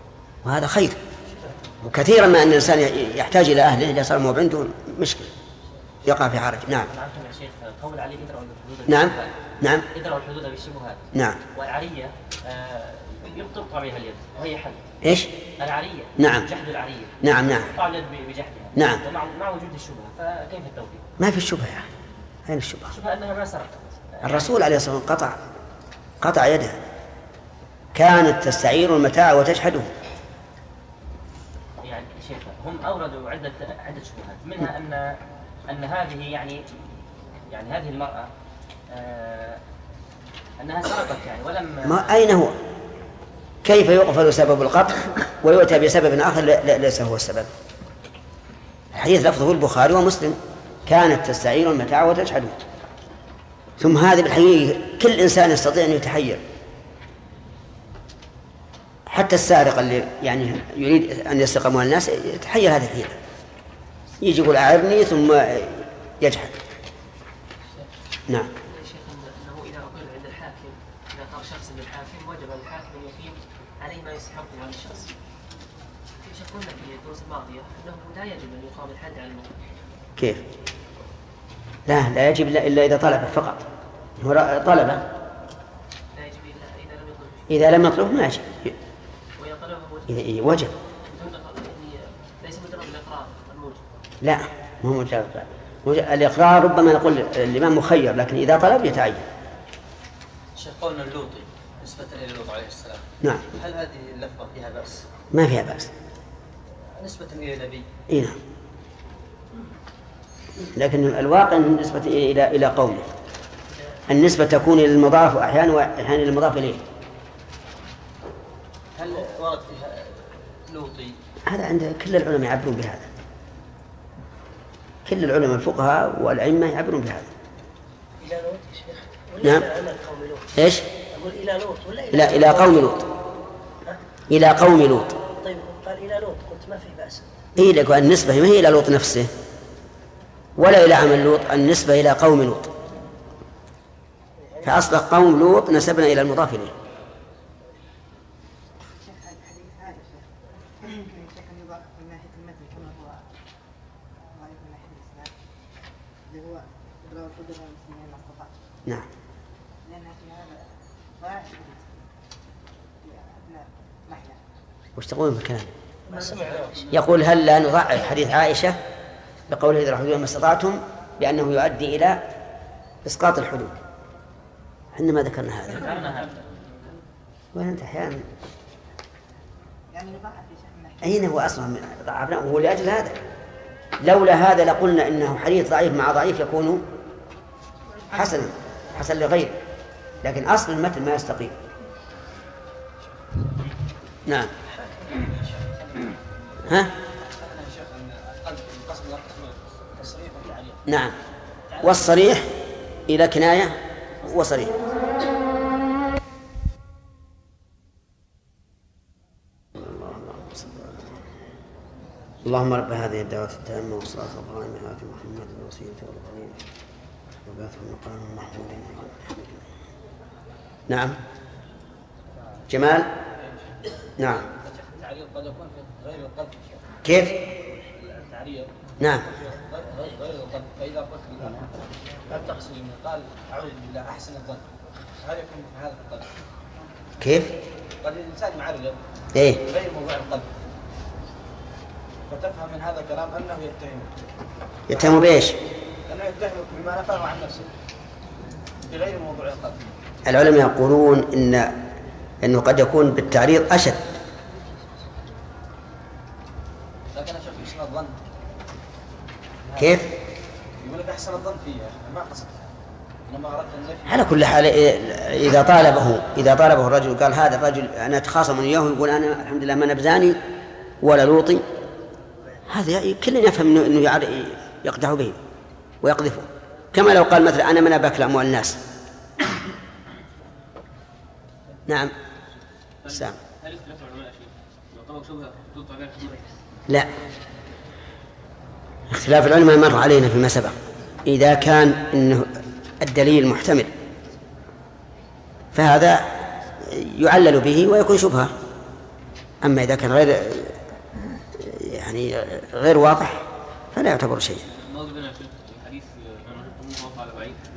وهذا خير. وكثيرا ما أن الإنسان يحتاج إلى أهله إذا صار عنده مشكلة. يقع في حرج. نعم. يا شيخ قول علي ادرأوا الحدود. نعم. نعم. ادرأوا الحدود بالشبهات. نعم. والعرية يقطع بها اليد وهي حد. ايش؟ العرية. نعم. جحد العرية. نعم. نعم. يقطع اليد بجحدها. نعم. مع وجود الشبهة، فكيف التوفيق؟ ما في الشبهة يا أخي. أين الشبهة؟ الشبهة أنها ما سرقت. الرسول عليه الصلاة والسلام قطع يدها، كانت تستعير المتاع وتجحده. يعني شيخ هم أوردوا عدة شبهات، منها أن هذه يعني هذه المرأة أنها سرقت يعني ولم. ما أين هو؟ كيف يقفل سبب القطع ويؤتى بسبب آخر ليس هو السبب؟ الحديث لفظه البخاري ومسلم، كانت تستعير المتاع وتجحده. ثم هذه بالحقيقة كل إنسان يستطيع أن يتحير، حتى السارق اللي يعني يريد أن يسرق أموال الناس يتحير هذه الحيلة، يجي يقول أعرني ثم يجحد. نعم. أنه إذا أقر عند الحاكم، إذا قال شخص للحاكم وجب الحاكم أن يقيم عليه ما يستحقه عن الشخص. في قلنا في الدروس الماضية أنه لا يجب أن يقام الحد على المنكر. كيف؟ لا يجب إلا إذا طلب فقط. هو طلبه. لا يجب إذا لم يطلب. إذا لم يطلب ما يجب. وإذا طلبه إذا وجب. ليس مجرد الإقرار الموجب. لا مو مجرد الإقرار، ربما نقول الإمام مخير، لكن إذا طلب يتعين. شيخ قولنا اللوطي نسبة إلى لوط عليه السلام. نعم. هل هذه اللفظة فيها بأس؟ ما فيها بأس. نسبة إلى النبي. إيه نعم. لكن الواقع نسبة إلى قومه. النسبة تكون إلى المضاف أحيانا وأحيانا إلى المضاف إليه. هل ورد فيها لوطي؟ هذا عند كل العلماء يعبرون بهذا. كل العلماء الفقهاء والأئمة يعبرون بهذا. إلى لوط يا شيخ. ولا نعم. إلى قوم لوط. إيش؟ أقول إلى لوط ولا إلى. لا إلى قوم لوط. إلى قوم لوط. طيب قال إلى لوط قلت ما في بأس. إيه لك النسبة ما هي إلى لوط نفسه ولا إلى عمل لوط، النسبة إلى قوم لوط. فأصل قوم لوط نسبنا إلى المضاف إليه. نعم. وش تقولون بالكلام؟ يقول هل لا نضعف حديث عائشة بقوله إذا الحدود ما استطعتم بأنه يؤدي إلى إسقاط الحدود؟ احنا ما ذكرنا هذا. وأنت أحيانا أين هو أصلا ضعفنا؟ وهو لأجل هذا، لولا هذا لقلنا إنه حديث ضعيف مع ضعيف يكون حسن لغيره، لكن أصل المتن ما يستقيم. نعم. ها؟ نعم. والصريح إلى كناية وصريح. اللهم رب هذه الدعوة التامة والصلاة والسلام على محمد الوسيلة والفضيلة وبعثه المقام المحمود. نعم. جمال. نعم. التعريض قد يكون في غير القلب. كيف؟ التعريض. نعم. غير القلب، فإذا قلت بالله لا تقصد قال أعوذ بالله أحسن الظن، هل يكون في هذا القلب؟ كيف؟ قد الإنسان معرض إيه؟ غير موضوع القلب، فتفهم من هذا الكلام أنه يتهم بإيش؟ أنه يتهم بما نفعه عن نفسه بغير موضوع القلب. العلماء يقولون إنه قد يكون بالتعريض أشد. لكن أشوف حسن الظن. كيف؟ يقول لك أحسن الظن فيه، ما قصد. إنما أردت النفي. على كل حال إذا طالبه الرجل قال هذا الرجل أنا أتخاصم من إياه ويقول أنا الحمد لله ما نبزاني ولا لوطي، هذا كل يفهم إنه يقدح به ويقذفه، كما لو قال مثلا أنا من أباكل أموال الناس. نعم. سام. لا، اختلاف العلماء مر علينا فيما سبق. إذا كان إنه الدليل محتمل فهذا يعلل به ويكون شبهة، أما إذا كان غير واضح فلا يعتبر شيء. الموضوع بنا في الحديث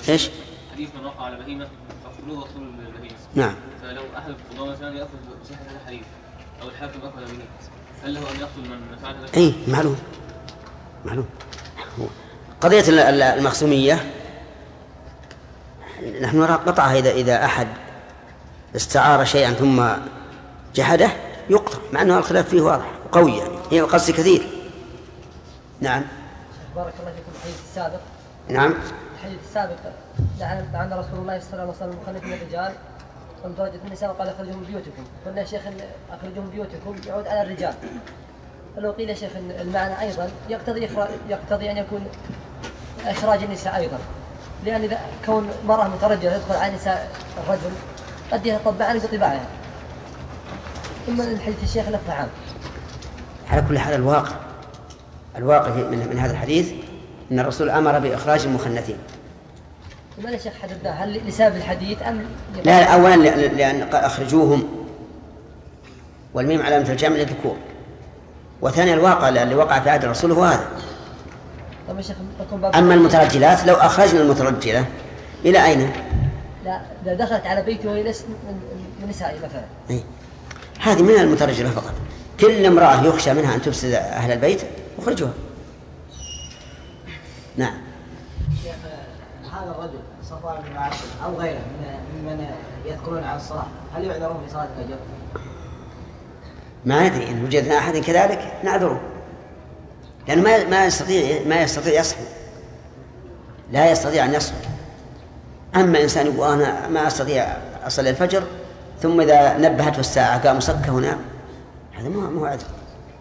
إيش؟ حديث من وقع على بهيمة فأقتلوه واقتلوا البهيمة. نعم. فلو أحد القضاة مثلا يأخذ بصحة هذا الحديث أو الحاكم أخذ به، هل له أن يقتل من فعل هذا؟ إيه معلوم. قضية المخصومية نحن نرى قطعها إذا أحد استعار شيئا ثم جحده يقطع، مع أنه الخلاف فيه واضح وقوي، يعني هي قصد كثير. نعم. بارك الله فيكم. الحديث السابق. نعم. الحديث السابق لعن رسول الله صلى الله عليه وسلم مخالف من الرجال ومتواجد النساء وقال اخرجوا من بيوتكم. قلنا يا شيخ اخرجوا من بيوتكم يعود على الرجال. فلو قيل يا شيخ المعنى ايضا يقتضي ان يكون اخراج النساء ايضا، لان اذا كون مرأة مترجلة تدخل على نساء الرجل قد يتطبعن بطباعها. ثم الحديث الشيخ لفظ عام. على كل حال الواقع من هذا الحديث ان الرسول امر باخراج المخنثين. لماذا يا شيخ حددنا؟ هل لسبب الحديث ام لا، اولا لان اخرجوهم والميم علامه الجمع للذكور، وثانيا الواقع اللي وقع في عهد الرسول هو هذا. طب يا شيخ اما المترجلات لو اخرجنا المترجله الى اين؟ لا دخلت على بيته وهي من نسائي مثلا. إيه؟ هذه من المترجله فقط. كل امراه يخشى منها ان تفسد اهل البيت اخرجوها. نعم. شيخ هذا الرجل صفوان بن معاذ او غيره ممن يذكرون عن الصلاه، هل يعذرون في صلاه الفجر؟ ما ندري ان وجدنا احد كذلك نعذره، لانه ما يستطيع يصحو، لا يستطيع ان يصحو. اما انسان يقول انا ما استطيع اصلي الفجر ثم اذا نبهته الساعه قام صكه ونام، هذا ما هو عذر.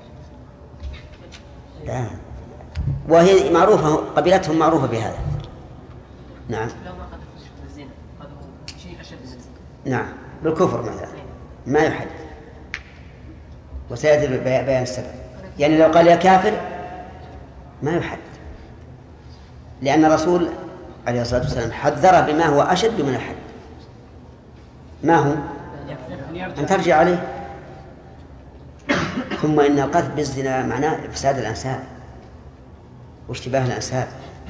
لا، وهي معروفة، قبيلتهم معروفة بهذا. نعم. لو ما قد الزنا هذا شيء أشد من الزنا. نعم، بالكفر مثلا ما يحد، وسيأتي بيان السبب. يعني لو قال يا كافر ما يحد، لأن الرسول عليه الصلاة والسلام حذر بما هو أشد من الحد. ما هو؟ أن ترجع عليه. ثم إن القذف بالزنا معناه إفساد الأنساب واشتباه الأنساب.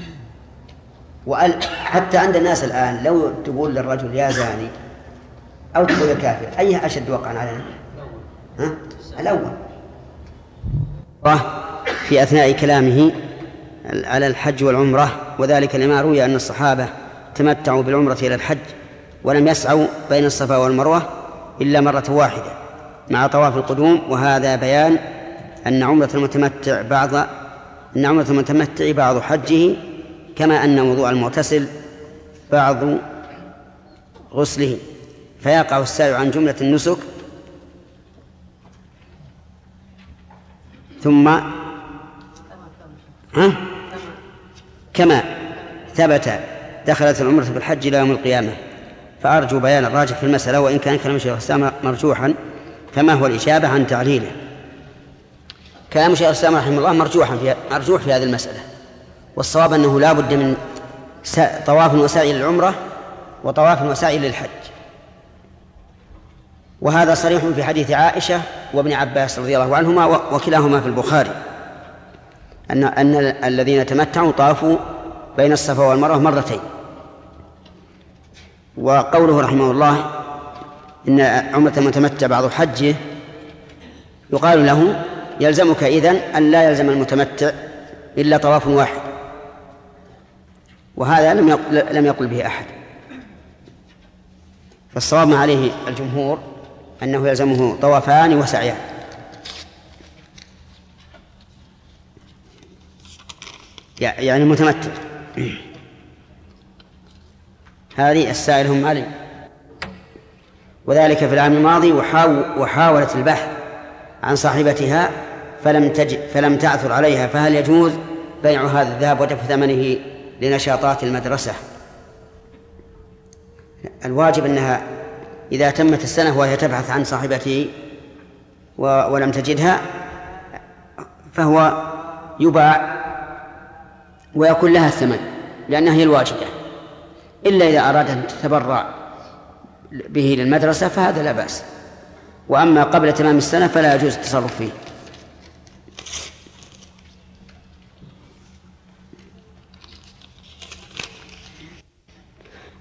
حتى عند الناس الآن لو تقول للرجل يا زاني أو تقول يا كافر أي أشد وقعا علينا؟ الأول. في أثناء كلامه على الحج والعمرة، وذلك لما روي أن الصحابة تمتعوا بالعمرة إلى الحج ولم يسعوا بين الصفا والمروة إلا مرة واحدة مع طواف القدوم، وهذا بيان أن عمرة المتمتع بعض حجه، كما أن وضوء المغتسل بعض غسله، فيقع السائل عن جملة النسك. ثم كما ثبت دخلت العمرة بالحج إلى يوم القيامة، فأرجو بيان الراجح في المسألة، وإن كان كلام الشيخ الإسلام مرجوحا فما هو الإجابة عن تعليله؟ كلام الشيخ الإسلام رحمه الله مرجوح في هذه المسألة، والصواب أنه لا بد من طواف وسعي للعمرة وطواف وسعي للحج، وهذا صريح في حديث عائشة وابن عباس رضي الله عنهما وكلاهما في البخاري أن الذين تمتعوا طافوا بين الصفا والمروة مرتين. وقوله رحمه الله إن عمرة المتمتع بعض حجه، يقال له يلزمك إذن أن لا يلزم المتمتع إلا طواف واحد، وهذا لم يقل به أحد. فالصواب ما عليه الجمهور أنه يلزمه طوافان وسعيان. يعني متمتع. هذه السائل هم علي، وذلك في العام الماضي، وحاولت البحث عن صاحبتها فلم تعثر عليها، فهل يجوز بيع هذا الذهب ودفع ثمنه لنشاطات المدرسة؟ الواجب أنها إذا تمت السنة وهي تبحث عن صاحبته ولم تجدها فهو يباع ويكون لها الثمن، لأنها هي الواجبة، إلا إذا أراد أن تتبرع به للمدرسة فهذا لا بأس، وأما قبل تمام السنة فلا يجوز التصرف فيه.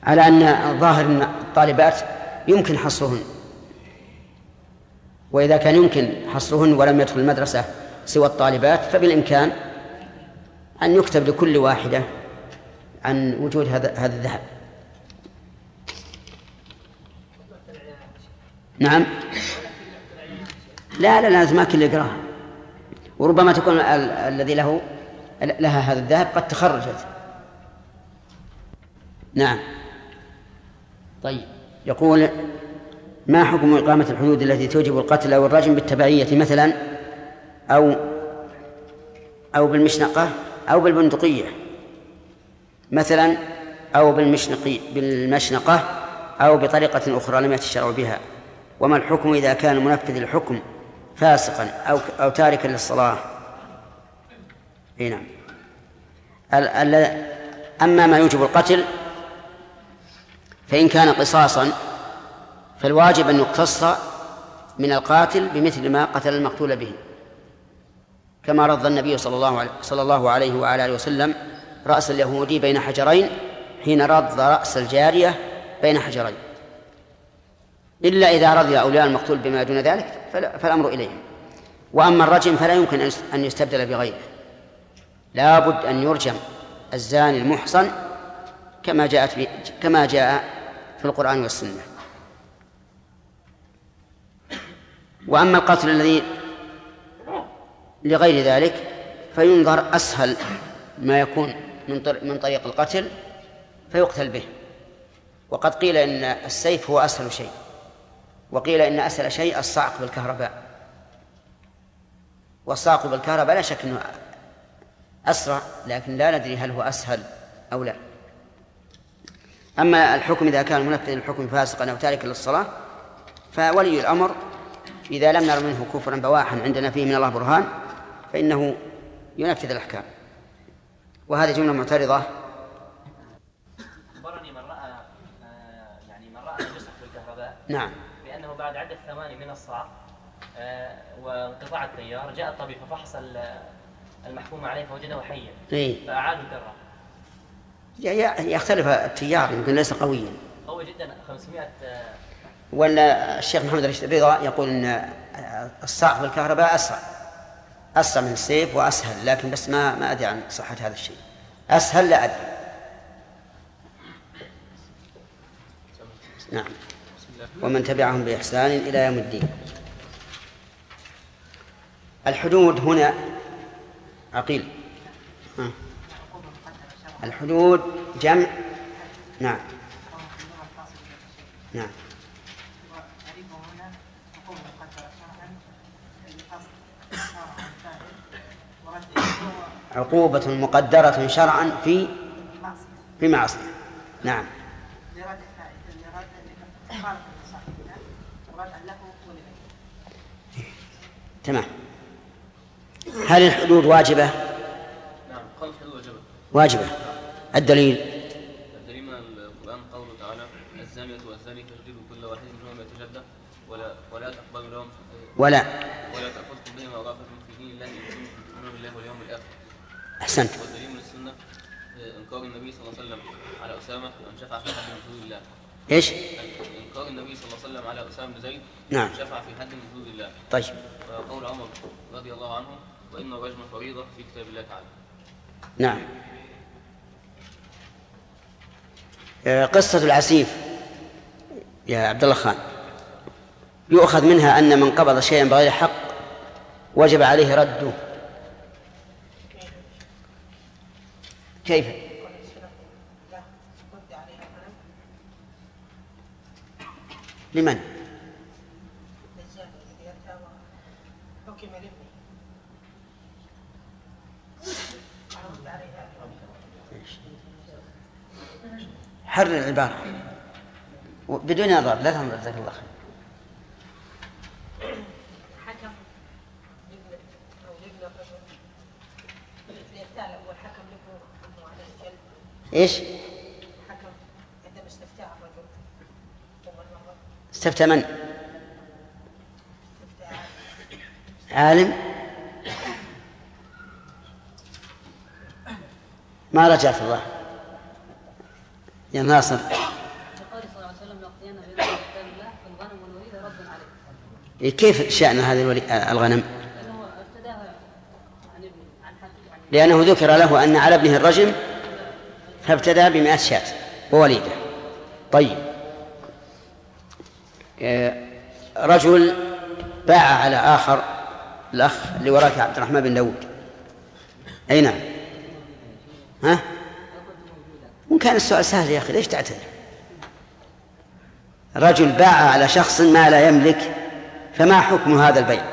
على أن ظاهر الطالبات يمكن حصرهن، وإذا كان يمكن حصرهن ولم يدخل المدرسة سوى الطالبات فبالإمكان أن يكتب لكل واحدة عن وجود هذا الذهب. نعم. لا لازم ما كل يقراها، وربما تكون الذي لها هذا الذهب قد تخرجت. نعم. طيب، يقول: ما حكم إقامة الحدود التي توجب القتل أو الرجم بالتبعية مثلا أو بالمشنقة أو بالبندقية مثلا، أو بالمشنقة أو بطريقة أخرى لم يأت الشرع بها؟ وما الحكم إذا كان منفذ الحكم فاسقا أو تاركا للصلاة؟ نعم. أما ما يوجب القتل فإن كان قصاصا فالواجب أن يقتص من القاتل بمثل ما قتل المقتول به، كما رضى النبي صلى الله عليه وعلى آله وسلم رأس اليهودي بين حجرين حين رض رأس الجارية بين حجرين، إلا إذا رضي أولياء المقتول بما دون ذلك فالأمر إليهم. وأما الرجم فلا يمكن أن يستبدل بغيره، لا بد أن يرجم الزاني المحصن كما جاء في القرآن والسنة. وأما القتل الذي لغير ذلك فينظر أسهل ما يكون من طريق القتل فيقتل به. وقد قيل إن السيف هو أسهل شيء، وقيل إن أسهل شيء الصعق بالكهرباء، والصعق بالكهرباء لا شك أنه أسرع، لكن لا ندري هل هو أسهل أو لا. أما الحكم إذا كان منفذ الحكم فاسقا أو تاركا للصلاة فولي الأمر إذا لم نر منه كفرا بواحا عندنا فيه من الله برهان فإنه ينفذ الأحكام. وهذه جملة معترضة. أخبرني من رأى الجسر بالكهرباء نعم، بأنه بعد عدة ثواني من الصعق وانقطاع التيار جاء الطبيب ففحص المحكوم عليه فوجده حيا فأعادوا الدرة. يختلف التيار، يمكن ليس قويا، قوي جدا 500. ولا الشيخ محمد رضا يقول ان الصعق بالكهرباء اسرع من السيف واسهل، لكن بس ما ادري عن صحة هذا الشيء. اسهل لا ادري. نعم. ومن تبعهم بإحسان إلى يوم الدين. الحدود هنا عقيل. الحدود جمع. نعم نعم. عقوبة مقدرة شرعا في معصية. نعم. تمام. هل الحدود واجبة؟ نعم، قال الحدود واجبة. الدليل من القرآن قوله تعالى: الزانية والزاني فاجلدوا كل واحد منهما يتجلد ولا تقبلوا لهم ولا تأخذكم بهما رأفة في دين الله إن كنتم تؤمنون بالله واليوم الآخر. أحسنت. والدليل من السنة إنكار النبي صلى الله عليه وسلم على أسامة أن شفع في حد من حدود الله. إيش؟ إنكار النبي صلى الله عليه وسلم على أسامة بن زيد نعم. شفع في حد من حدود الله. طيب. وقول عمر رضي الله عنه: وإن الرجم فريضة في كتاب الله تعالى. نعم. قصة العسيف يا عبد الله خان يؤخذ منها أن من قبض شيئا بغير حق وجب عليه رده. كيف؟ لمن؟ حرر العبارة بدون نظر، لا تنظر. جزاك الله خير. حكم والحكم له على الجلد. ايش؟ حكم عندما استفتاء الرجل استفتى من؟ عالم؟ ما رجعت الله يا ناصر. لأن في كتاب الله الغنم والوليد رد عليه. كيف شأن هذه الغنم؟ لأنه ارتداها عن ابنه عن حد لأنه ذكر له أن على ابنه الرجم فابتدى ب100 شاة ووليده. طيب، رجل باع على آخر، الأخ اللي وراك عبد الرحمن بن داود، أي نعم، ها؟ وإن كان السؤال سهل يا أخي ليش تعتذر؟ رجل باع على شخص ما لا يملك، فما حكم هذا البيع؟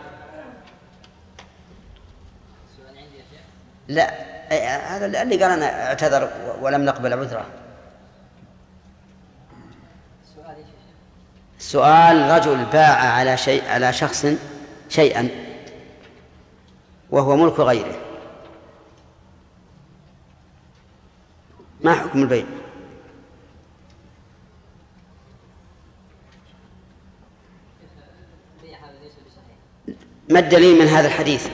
لا، هذا اللي قال أنا اعتذر ولم نقبل عذره. السؤال رجل باع على شخص شيئا وهو ملك غيره، ما حكم البيع؟ ما الدليل من هذا الحديث؟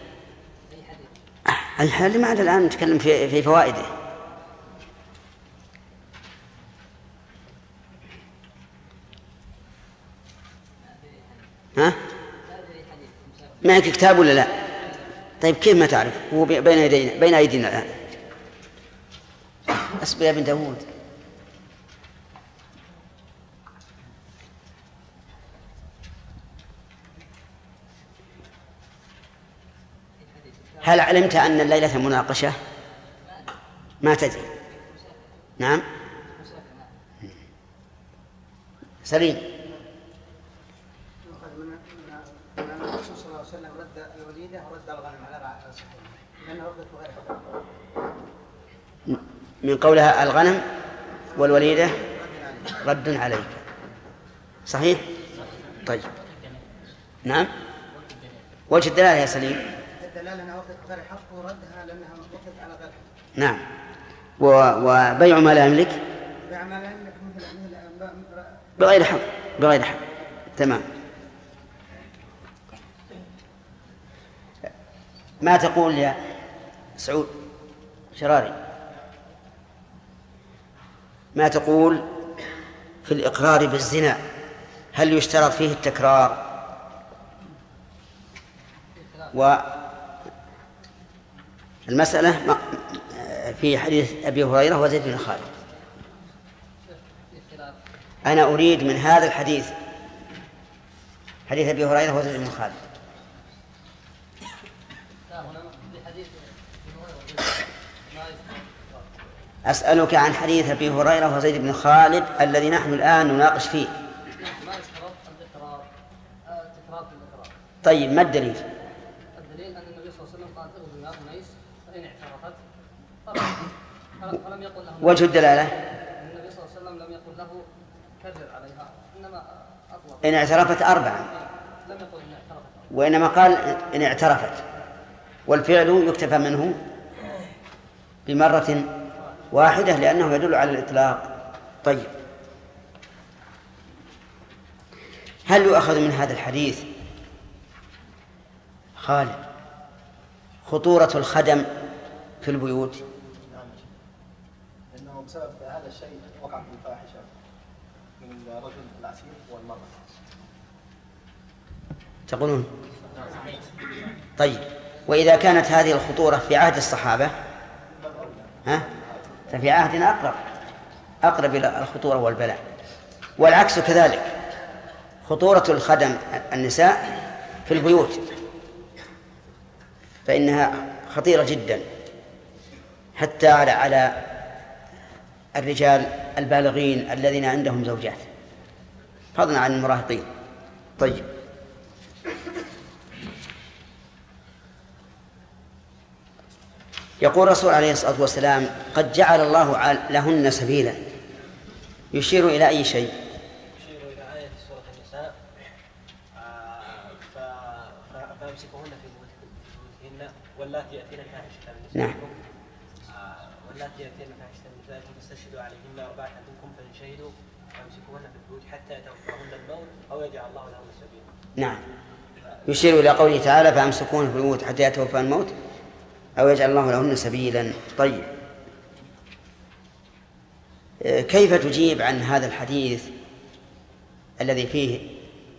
الحال ما عاد الآن نتكلم في فوائده. ها؟ معك كتاب ولا لا؟ طيب كيف ما تعرف؟ هو بين أيدينا الآن. أصبر يا ابن داود. هل علمت أن الليلة مناقشة؟ ما تدري. نعم سليم. الرسول صلى الله عليه وسلم رد الوليدة ورد الغنم على صحيح لأنه ردته غير حق. من قولها الغنم والوليدة رد عليك، صحيح؟ طيب نعم. وجه الدلالة يا سليم؟ الدلالة أنها وقت غير حق وردها لأنها وقت على غير حق. نعم. وبيع ما لا يملك بيع ما لا يملك بغير حق، بغير حق. تمام. ما تقول يا سعود شراري؟ ما تقول في الإقرار بالزنا؟ هل يشترط فيه التكرار؟ والمسألة في حديث أبي هريرة وزيد بن خالد. أنا أريد من هذا الحديث، حديث أبي هريرة وزيد بن خالد، أسألك عن حديث أبي هريرة وزيد بن خالد الذي نحن الآن نناقش فيه. طيب ما الدليل؟ الدليل أن النبي صلى الله عليه وسلم قال اغزوا يا أنيس فإن اعترفت فلم يقل له. وجه الدلالة؟ النبي صلى الله عليه وسلم لم يقل له كرر عليها، إنما أطلق إن اعترفت 4، لم يقل إن اعترفت، وإنما قال إن اعترفت، والفعل يكتفى منه بمرة واحدة لأنه يدل على الإطلاق. طيب، هل يؤخذ من هذا الحديث خالد خطورة الخدم في البيوت؟ لأنه بسبب هذا الشيء وقعت الفاحشة من الرجل العسير والمرأة. تقولون؟ طيب، وإذا كانت هذه الخطورة في عهد الصحابة ففي عهدنا أقرب إلى الخطورة والبلاء، والعكس كذلك. خطورة الخدم النساء في البيوت فإنها خطيرة جدا حتى على الرجال البالغين الذين عندهم زوجات، فضلا عن المراهقين. طيب، يقول الرسول عليه الصلاة والسلام قد جعل الله لهن سبيلا، يشير إلى أي شيء؟ يشير إلى آية سورة النساء فامسكوهن في بيوتهن واللاتي يأتين الفاحشة من نسائكم. نعم. واللاتي يأتين الفاحشة من نسائكم فاستشهدوا عليهن 4 منكم فإن شهدوا فامسكوهن في البيوت حتى يتوفاهن الموت أو يجعل الله لهن سبيلا. نعم، يشير إلى قوله تعالى فامسكوهن في البيوت حتى يتوفاهن الموت أو يجعل الله لهن سبيلا. طيب، كيف تجيب عن هذا الحديث الذي فيه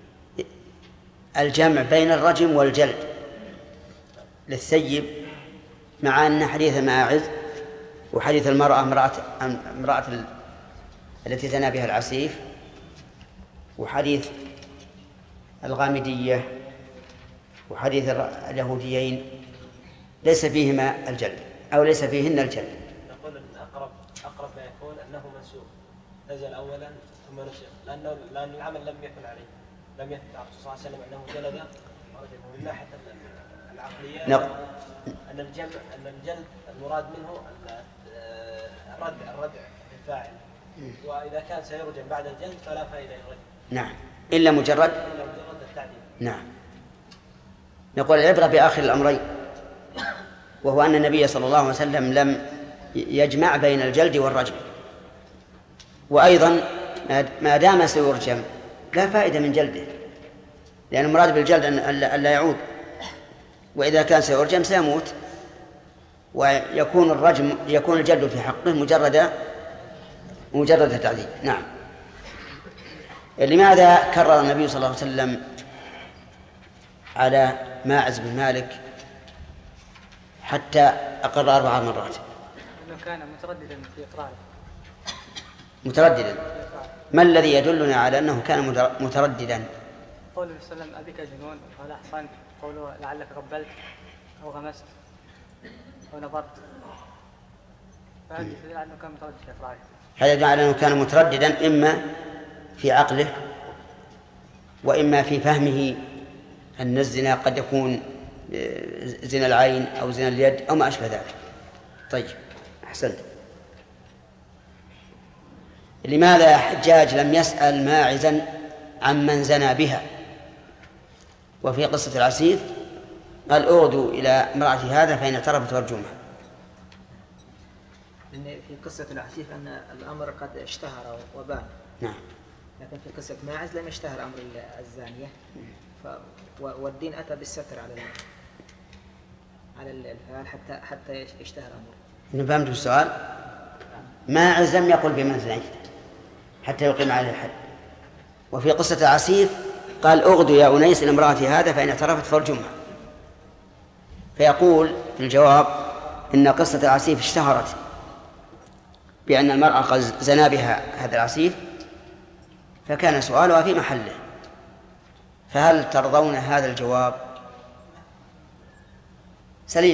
الجمع بين الرجم والجلد للثيب، مع أن حديث ماعز وحديث امرأة التي زنى بها العسيف وحديث الغامدية وحديث اليهوديين ليس فيهما الجلد أو ليس فيهن الجلد. نقول أن أقرب ما يكون أنه منسوخ، نزل أولا ثم نسخ، لأن العمل لم يكن عليه، لم يثبت عن الرسول صلى الله عليه وسلم أنه جلد ورجمه. من ناحية العقلية أن الجلد المراد منه الردع للفاعل، وإذا كان سيرجم بعد الجلد فلا فائدة يرجم. نعم، إلا مجرد التعديل. نعم. نقول العبرة بآخر الأمرين، وهو أن النبي صلى الله عليه وسلم لم يجمع بين الجلد والرجم، وأيضا ما دام سيرجم لا فائدة من جلده، لأن المراد بالجلد أن لا يعود، وإذا كان سيرجم سيموت، ويكون الجلد في حقه مجرد تعذيب. نعم. لماذا كرر النبي صلى الله عليه وسلم على ماعز بن مالك حتى أقر 4 مرات؟ أنه كان مترددا في إقراره. مترددا. ما الذي يدلنا على أنه كان مترددا؟ قوله صلى الله عليه وسلم أبيك جنون؟ قال أحسنت. قوله لعلك قبلت أو غمست أو نظرت، فهذا يدل على أنه كان مترددا في إقراره. هذا يدل على أنه كان مترددا إما في عقله وإما في فهمه أن الزنا قد يكون زنا العين أو زنا اليد أو ما أشبه ذلك. طيب، أحسنت. لماذا حجاج لم يسأل ماعزا عمن زنى بها؟ وفي قصة العسيف قال اغدوا إلى امرأة هذا فإن اعترفت فارجمها. في قصة العسيف أن الأمر قد اشتهر وبان. نعم. لكن في قصة ماعز لم يشتهر أمر الزانية، والدين أتى بالستر على الفعل حتى يشتهر أمره. فهمت السؤال؟ ماعز لم يقل بمن زنيت حتى يقيم عليه الحد. وفي قصة العسيف قال اغدوا يا أنيس إلى امرأة هذا فإن اعترفت فارجمها. فيقول في الجواب إن قصة العسيف اشتهرت بأن المرأة قد زنى بها هذا العسيف، فكان سؤالها في محله. فهل ترضون هذا الجواب؟ سليم.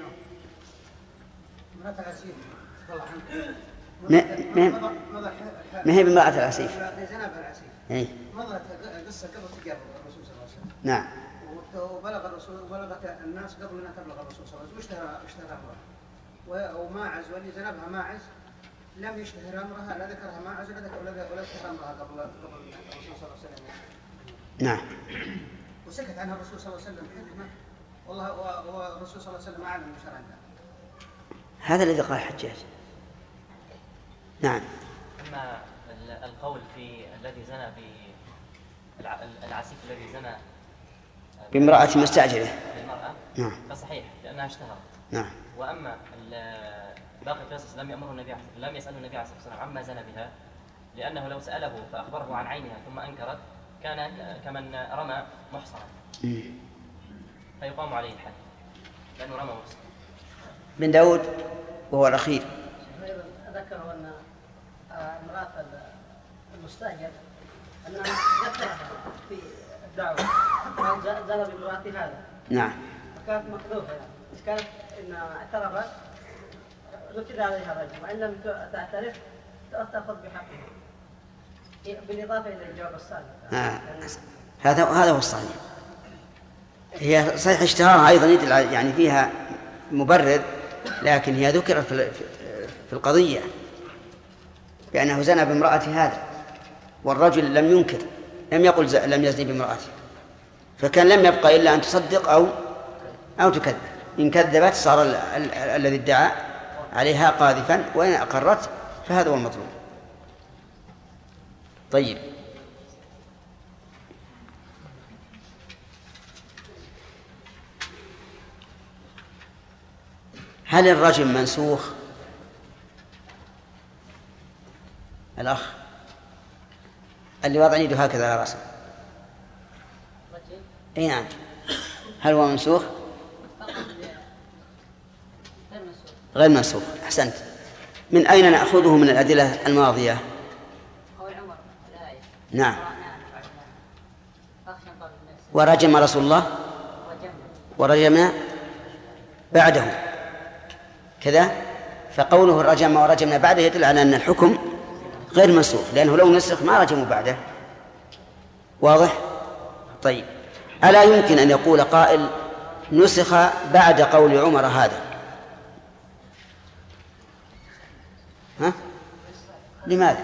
ما هي بامرأة العسيف؟ مضت قصة قبل تجارة الرسول صلى الله عليه وسلم. نعم. وبلغ الرسول وبلغت الناس قبل أن تبلغ الرسول صلى الله عليه وسلم، واشتهر أمرها. وماعز واللي زنبها ماعز لم يشتهر أمرها، لا ذكرها ماعز ولا اشتهر أمرها قبل الرسول صلى الله عليه وسلم. نعم. وسكت عنها الرسول صلى الله عليه وسلم حكمة، والله والرسول صلى الله عليه وسلم أعلم بشرع الله. هذا الذي قال حجاج. نعم. أما القول في الذي زنى العسيف الذي زنى بامرأة مستأجرة بالمرأة، نعم، فصحيح لأنها اشتهرت. نعم. وأما باقي القصص لم يسأله النبي عليه الصلاة والسلام عما زنى بها، لأنه لو سأله فأخبره عن عينها ثم أنكرت كان كمن رمى محصنا فيقام عليه الحد لأنه رمى محصنا. بن داود وهو الأخير ذكروا أن امرأة المستأجر أنها ذكرها في الدعوة قال زنى بامرأة هذا. نعم. فكانت مقذوفة يعني. إذا كانت إن اعترفت نكد عليها الرجم، وإن لم تعترف تأخذ بحقها، بالإضافة إلى الجواب السابق. هذا هو الصحيح. هي صحيح اشتهارها أيضا يدل يعني فيها مبرر، لكن هي ذكرت في القضية بأنه زنى بامرأة هذا، والرجل لم ينكر، لم يقل لم يزني بامرأته، فكان لم يبقى إلا أن تصدق أو تكذب. إن كذبت صار الذي ادعى عليها قاذفا، وإن أقرت فهذا هو المطلوب. طيب، هل الرجم منسوخ؟ الأخ اللي وضع يده هكذا على رأسه. اي نعم. هل هو منسوخ؟ غير منسوخ. أحسنت. من أين نأخذه من الأدلة الماضية؟ نعم. ورجم رسول الله ورجمنا بعده كذا، فقوله رجم ورجمنا بعده يدل على أن الحكم غير منسوخ، لأنه لو نسخ ما رجموا بعده. واضح؟ طيب، ألا يمكن أن يقول قائل نسخ بعد قول عمر هذا؟ ها؟ لماذا؟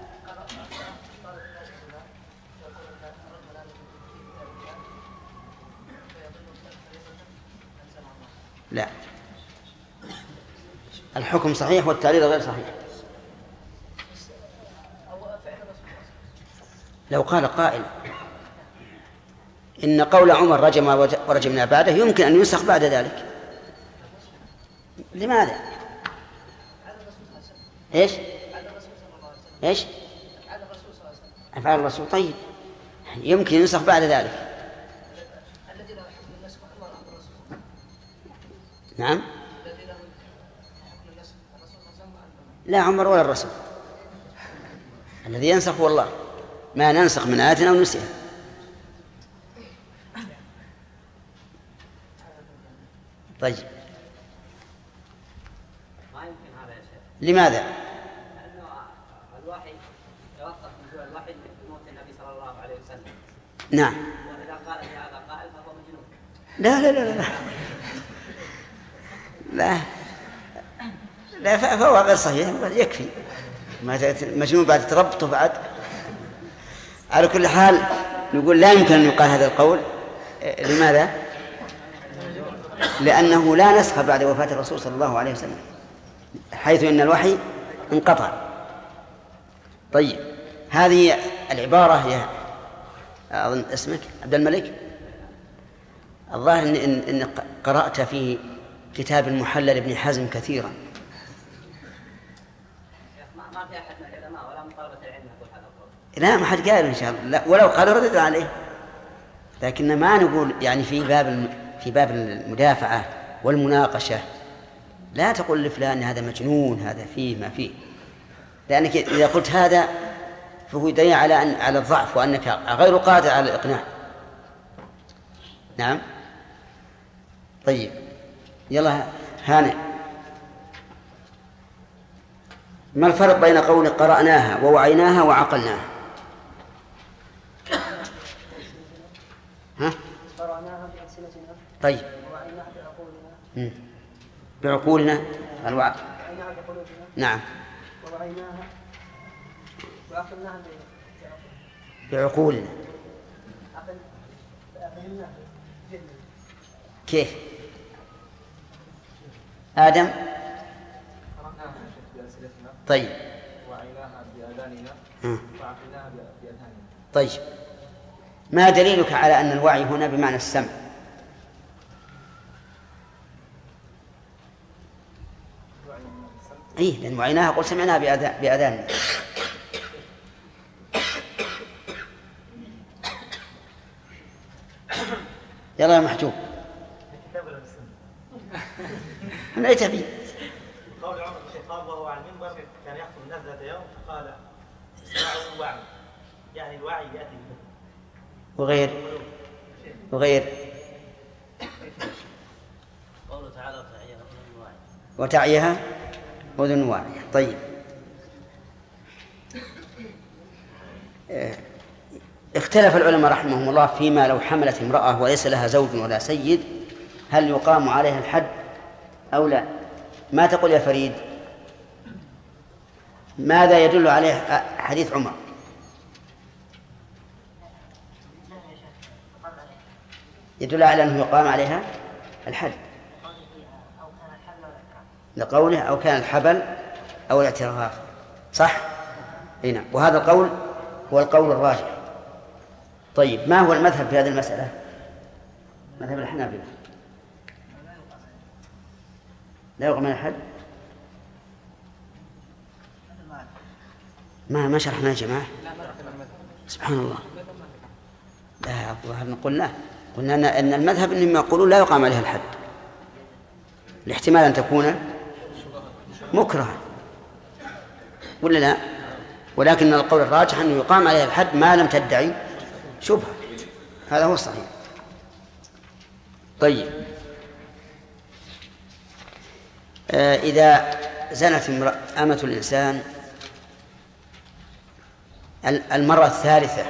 لا، الحكم صحيح والتعليل غير صحيح. لو قال قائل إن قول عمر رجم ورجمنا بعده يمكن أن ينسخ بعد ذلك، لماذا؟ إيش؟ إيش؟ أفعال الرسول. طيب، يمكن ينسخ بعد ذلك. نعم. لا عمر ولا الرسول، الذي ينسخ هو الله. ما ننسخ من آية أو نسيها. طيب، ما يمكن هذا يا شيخ. لماذا؟ لأنه الوحي يوقف من دون الوحي بموت النبي صلى الله عليه وسلم. نعم. وإذا قال في هذا قائل فهو مجنون. لا لا لا لا لا لا، فهو غير صحيح، يكفي ما مجنون بعد تربطه بعد. على كل حال نقول لا يمكن أن يقال هذا القول. لماذا؟ لأنه لا نسخ بعد وفاة الرسول صلى الله عليه وسلم، حيث إن الوحي انقطع. طيب، هذه العبارة يا أظن اسمك عبد الملك، الظاهر إن قرأت في كتاب المحلل ابن حزم كثيرا. ما في أحد من العلماء ولا من طلبة العلم يقول هذا القول. لا، ما حد قال إن شاء الله. لا، ولو قال ردد عليه، لكن ما نقول يعني في باب المدافعة والمناقشة لا تقول لفلان هذا مجنون، هذا فيه ما فيه، لأنك إذا قلت هذا فهو يدعي على الضعف وأنك غير قادر على الإقناع. نعم. طيب، يلا هانئ. ما الفرق بين قول قرأناها ووعيناها وعقلناها؟ ها؟ قرأناها بألسنتنا. طيب. ووعيناها بعقولنا. بعقولنا وعيناها بقلوبنا. نعم. ووعيناها وعقلناها بعقولنا. فهمناها. كيف؟ آدم. قرأناها بألسنتنا. طيب. وعيناها بآذاننا. وعقلناها بأذهاننا. طيب، ما دليلك على أن الوعي هنا بمعنى السمع؟ إيه، لأن وعيناها قل سمعناها بآذاننا. يلا يا محجوب. من أي تبي؟ قول عمر قال وهو على المنبر كان يخطب الناس ذات يوم فقال اسمعوا الوعي، يعني الوعي يأتي به. وغير قوله تعالى وتعيها أذن واعية. وتعيها أذن واعية. طيب، اختلف العلماء رحمهم الله فيما لو حملت امرأة وليس لها زوج ولا سيد هل يقام عليها الحد أو لا؟ ما تقول يا فريد؟ ماذا يدل عليه حديث عمر؟ يدل على أنه يقام عليها الحد لقوله أو كان الحبل أو الاعتراف. صح؟ هنا. وهذا القول هو القول الراجح. طيب، ما هو المذهب في هذه المسألة؟ مذهب الحنابلة لا يقام على الحد. ما شرحنا يا جماعة. سبحان الله. لا الظاهر قلنا أن المذهب إنهم يقولون لا يقام عليها الحد لاحتمال أن تكون مكرهة ولا لا، ولكن القول الراجح أنه يقام عليها الحد ما لم تدعي شبهة، هذا هو الصحيح. طيب إذا زنت أمة الإنسان المرة الثالثة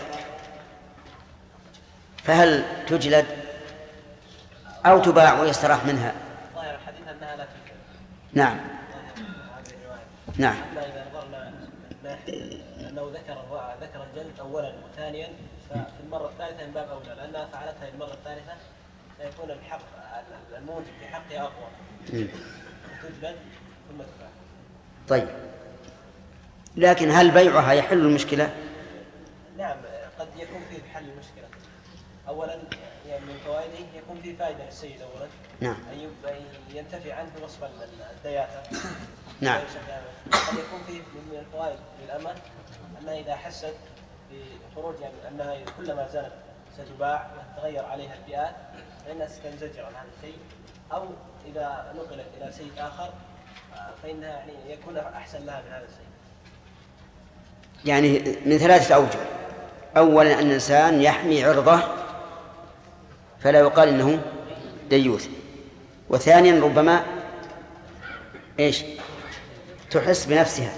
فهل تجلد أو تباع ويستراح منها؟ ظاهر الحديث أنها لا تجلد. نعم نعم. أما إذا نظرنا أنه ذكر الجلد أولا وثانيا، ففي المرة الثالثة من باب أولى، لأنها فعلتها المرة الثالثة سيكون الحق الموت في حقها أقوى. تجلد ثم تباع. طيب لكن هل بيعها يحل المشكلة؟ نعم قد يكون فيه حل المشكلة. أولا يعني من فوائده يكون فيه فائدة للسيد أولا. نعم. أن ينتفع عنه وصف الدياثة. نعم. قد يكون فيه من الفوائد للأمة أنها إذا حست بخروج يعني أنها كلما زنت ستباع وتتغير عليها الفئات فإنها ستنزجر عن هذا الشيء، أو إذا نقلت إلى سيد آخر فإنها يعني يكون أحسن لها من هذا الشيء. يعني من ثلاثة أوجه. أولا أن الإنسان يحمي عرضه فلا يقال إنه ديوث، وثانيا ربما تحس بنفسها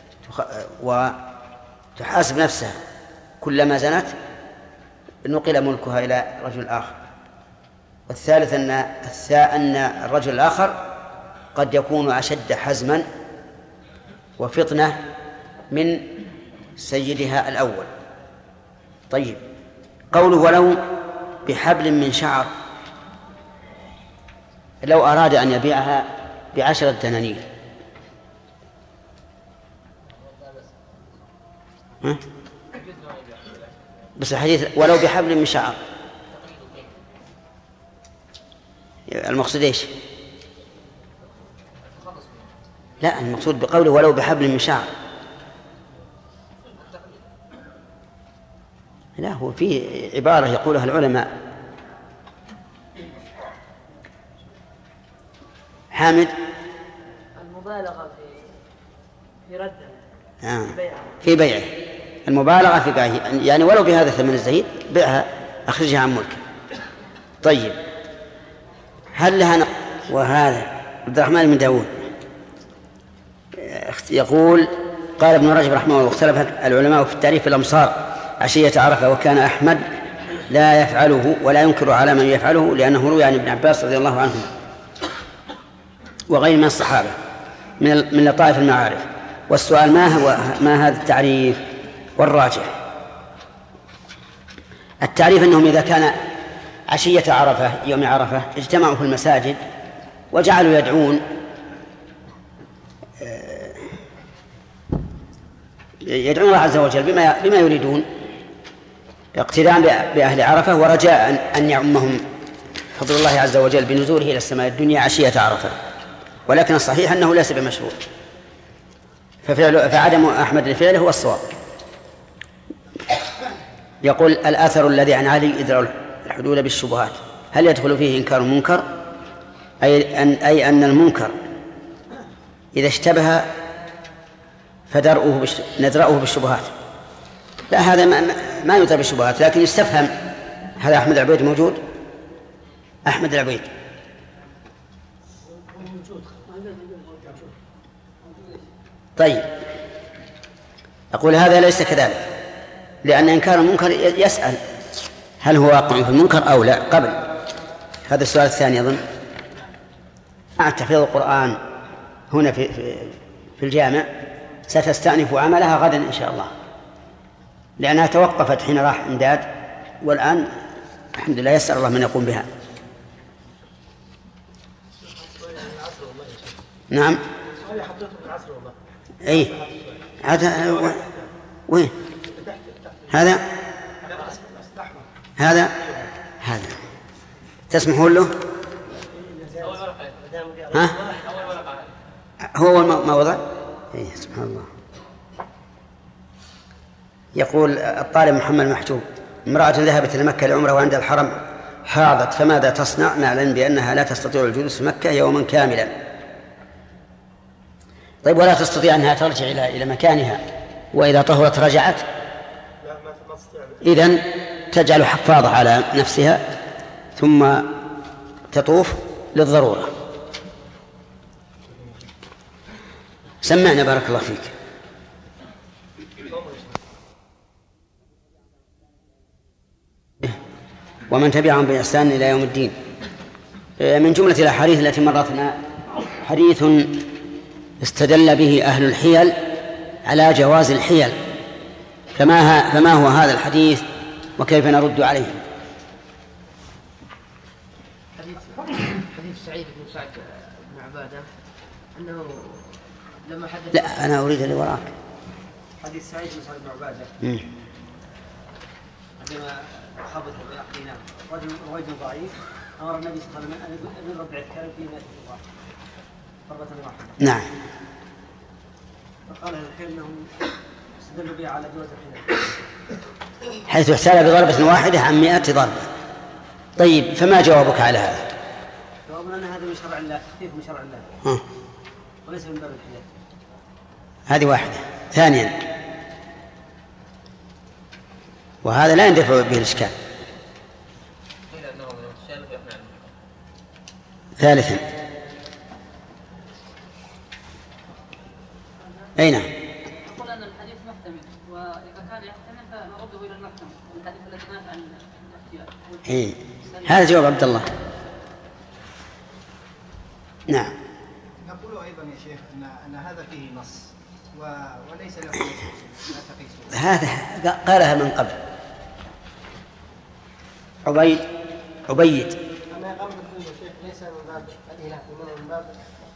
وتحاسب نفسها كلما زنت نقل ملكها إلى رجل آخر، والثالث أن الرجل الآخر قد يكون أشد حزما وفطنة من سيدها الأول. طيب قوله ولو بحبل من شعر، لو أراد أن يبيعها ب10 دنانير بس الحديث ولو بحبل من شعر المقصود إيش؟ لا المقصود بقوله ولو بحبل من شعر، لا هو في عبارة يقولها العلماء. حامد المبالغة في رده في بيعه، المبالغة في بيعه يعني ولو بهذا الثمن الزهيد بيعها أخرجها عن ملكه. طيب هل لها وهذا عبد الرحمن بن داود يقول قال ابن رجب رحمه الله واختلف العلماء في التعريف في الأمصار عشية عرفة، وكان أحمد لا يفعله ولا ينكر على من يفعله لأنه روي عن ابن عباس رضي الله عنه وغير من الصحابة من لطائف المعارف. والسؤال ما هذا التعريف؟ والراجح التعريف أنهم إذا كان عشية عرفة يوم عرفة اجتمعوا في المساجد وجعلوا يدعون الله عز وجل بما يريدون اقتداء بأهل عرفة ورجاء أن يعمهم فضل الله عز وجل بنزوله إلى السماء الدنيا عشية عرفة. ولكن الصحيح أنه ليس بمشروع، فعدم أحمد الفعل هو الصواب. يقول الأثر الذي عن علي إدراء الحدود بالشبهات هل يدخل فيه إنكار منكر؟ أي أن المنكر إذا اشتبه ندرأه بالشبهات. لا هذا ما يدرأ بالشبهات، لكن يستفهم. هذا أحمد العبيد موجود؟ أحمد العبيد طيب أقول هذا ليس كذلك، لأن إنكار المنكر يسأل هل هو واقع في المنكر أو لا قبل. هذا السؤال الثاني أظن مع تحفيظ القرآن هنا في الجامع ستستأنف عملها غدا إن شاء الله، لأنها توقفت حين راح إمداد والآن الحمد لله يسأل الله من يقوم بها. نعم أي هذا وين هذا تسمحون له؟ ها هو ما وضع؟ إيه سبحان الله. يقول الطالب محمد محجوب: امرأة ذهبت إلى مكة لعمرة وعند الحرم حاضت، فماذا تصنع مع العلم بأنها لا تستطيع الجلوس في مكة يوما كاملا؟ طيب، ولا تستطيع أنها ترجع إلى مكانها وإذا طهرت رجعت؟ إذن تجعل حفاظة على نفسها ثم تطوف للضرورة. سمعنا بارك الله فيك. ومن تبعهم بإحسان إلى يوم الدين. من جملة الأحاديث التي مرتنا حديث استدل به أهل الحيل على جواز الحيل، فما هو هذا الحديث وكيف نرد عليه؟ حديث سعيد بن سعد بن عبادة أنه لما حدث. لا، أنا أريد اللي وراك. حديث سعيد بن سعد بن عبادة عندما خبط بأخينا رجل ضعيف أمر النبي صلى الله عليه وسلم أن يربع الكلب في ماء الله ضربة واحدة. نعم. فقال الحين أنه استدل به على جواز الحيل حيث احتال بضربة واحدة عن 100 ضربة. طيب، فما جوابك على هذا؟ جوابنا أن هذا من شرع الله، تخفيف من شرع الله وليس من باب الحيل. هذه واحدة. ثانيا، وهذا لا يندفع به الإشكال. ثالثا، أي نعم. أقول أن الحديث محتمل، وإذا كان يحتمل فنرده إلى المحكمة. الحديث الذي نهى عن الاحتيال. هذا جواب عبد الله. نعم. نقول أيضا يا شيخ أن هذا فيه نص وليس له لا تقيسه. هذا قالها من قبل. عبيد. أما إقامة الحدود يا شيخ ليس من باب الإله، من باب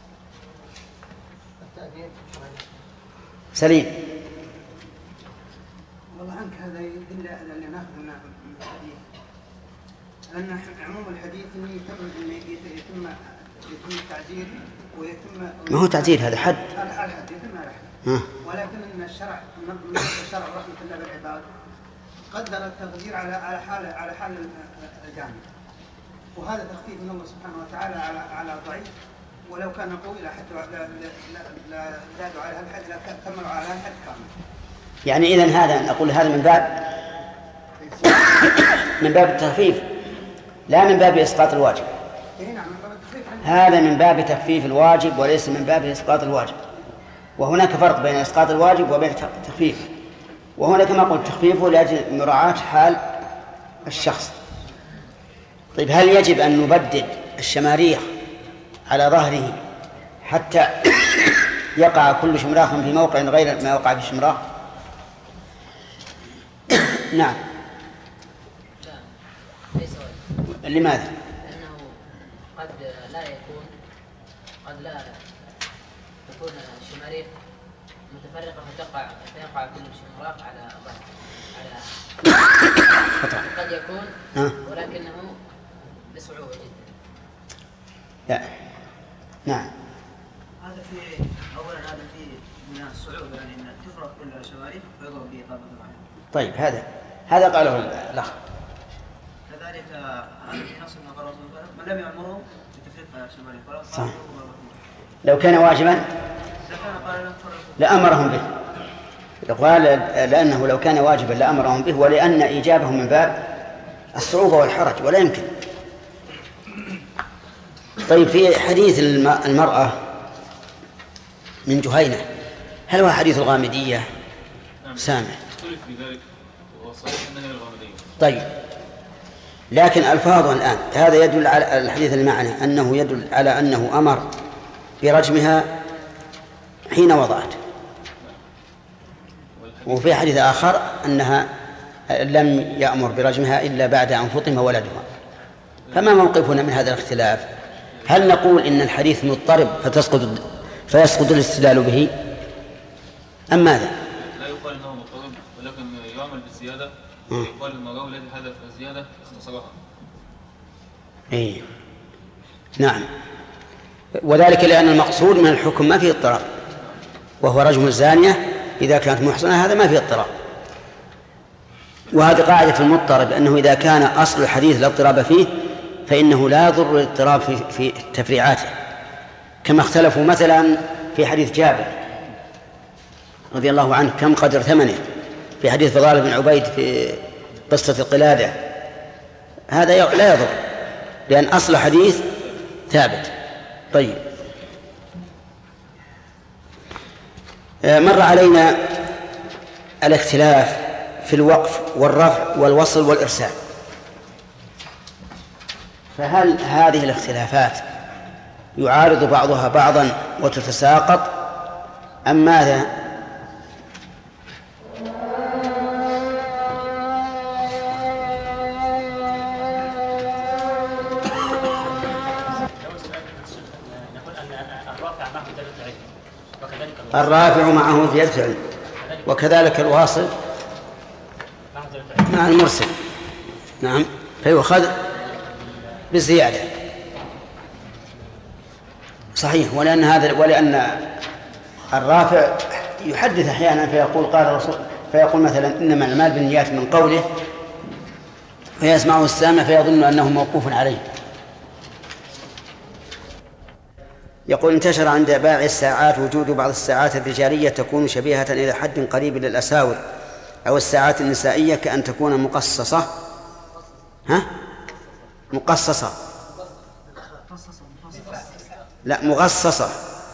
التأديب. سليم. والله عنك هذا يدل على أن نأخذ من الحديث أن عموم الحديث يتم التعزير ويتم. ما هو تعزير، هذا حد. الحد يتم على حد. ولكن أن الشرع رحمة الله بالعباد قدر التقدير على حال الجانب، وهذا تخفيف من الله سبحانه وتعالى على ضعيف، ولو كان قوي حتى لا زادوا على الحد، لا كملوا على الحد كامل. يعني إذن هذا نقول هذا من باب التخفيف لا من باب إسقاط الواجب. هذا من باب تخفيف الواجب وليس من باب إسقاط الواجب، وهناك فرق بين إسقاط الواجب وبين التخفيف. وهنا كما قلت تخفيفه لأجل مراعاة حال الشخص. طيب، هل يجب أن نبدد الشماريخ على ظهره حتى يقع كل شمراخ في موقع غير ما وقع في الشمراخ؟ نعم. لماذا؟ لأنه قد لا تكون الشماريخ متفرقة فيقع كل شمراخ على قد يكون ولكنه بصعوبة جدا. لا. نعم. هذا في من الصعوبة، يعني أن تفرق كل الشماريخ ويضرب به ضربة واحدة. طيب، هذا قاله الأخ. كذلك هذا في نص من قرارات من لم يأمره بتفريق الشماريخ ولا صح. لو كان واجبا لأمرهم به. قال لأنه لو كان واجبا لأمرهم به، ولأن إيجابه من باب الصعوبة والحرج ولا يمكن. طيب، في حديث المرأة من جهينة، هل هو حديث الغامدية؟ سامع. اختلف في ذلك وصحيح أنها الغامدية. طيب، لكن ألفاظه الآن هذا يدل على الحديث المعنى أنه يدل على أنه أمر برجمها حين وضعت، وفي حديث آخر أنها لم يأمر برجمها إلا بعد أن فطم ولدها. فما موقفنا من هذا الاختلاف؟ هل نقول إن الحديث مضطرب فيسقط الاستدلال به أم ماذا؟ لا يقال إنه مضطرب، ولكن يعمل بالزيادة. يقال إن الراوي الذي حدث الزيادة اختصرها. إيه، نعم. وذلك لأن المقصود من الحكم ما فيه اضطراب، وهو رجم الزانية إذا كانت محصنة، هذا ما فيه اضطراب. وهذه قاعدة في المضطرب، أنه إذا كان أصل الحديث لا اضطراب فيه فإنه لا يضر الاضطراب في تفريعاته، كما اختلفوا مثلا في حديث جابر رضي الله عنه كم قدر ثمنه، في حديث فضال بن عبيد في قصة القلادة، هذا لا يضر لأن أصل حديث ثابت. طيب، مر علينا الاختلاف في الوقف والرفع والوصل والإرسال، فهل هذه الاختلافات يعارض بعضها بعضا وتتساقط أم ماذا؟ الرافع معه زيادة علم، وكذلك الواصل مع المرسل، نعم، فيؤخذ بالزيادة، صحيح. ولأن الرافع يحدث أحيانا فيقول قال الرسول، فيقول مثلا إنما الأعمال بالنيات من قوله، فيسمعه السامع فيظن أنه موقوف عليه. يقول انتشر عند بائع الساعات وجود بعض الساعات الرجالية تكون شبيهة إلى حد قريب للأساور أو الساعات النسائية كأن تكون مقصصة. مقصصة، لا مغصصة،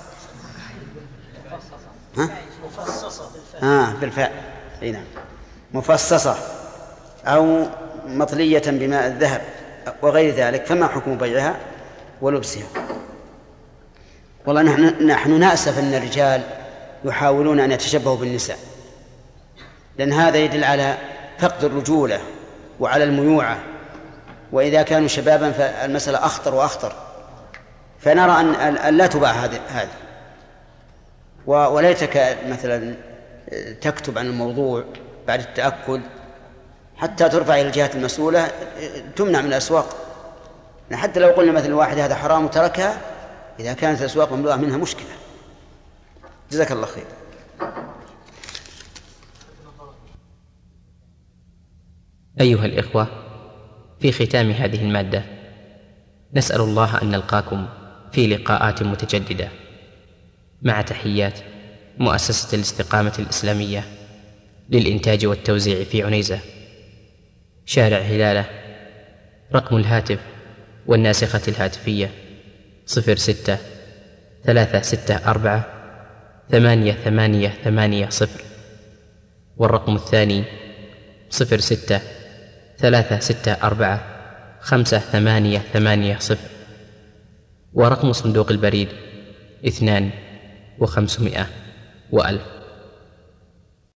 بالفاء، نعم، مفصصة أو مطلية بماء الذهب وغير ذلك، فما حكم بيعها ولبسها؟ والله نحن نأسف أن الرجال يحاولون أن يتشبهوا بالنساء، لأن هذا يدل على فقد الرجولة وعلى الميوعة، وإذا كانوا شبابا فالمسألة أخطر وأخطر. فنرى أن لا تباع هذه، وليتك مثلا تكتب عن الموضوع بعد التأكد حتى ترفع إلى الجهات المسؤولة تمنع من الأسواق. حتى لو قلنا مثلا واحد هذا حرام وتركها، إذا كانت الأسواق مملوءة منها مشكلة. جزاك الله خير. أيها الإخوة، في ختام هذه المادة نسأل الله أن نلقاكم في لقاءات متجددة، مع تحيات مؤسسة الاستقامة الإسلامية للإنتاج والتوزيع في عنيزة، شارع هلالة. رقم الهاتف والناسخة الهاتفية 06-364-8880، والرقم الثاني 06-364-5880، ورقم صندوق البريد 2500 و1000.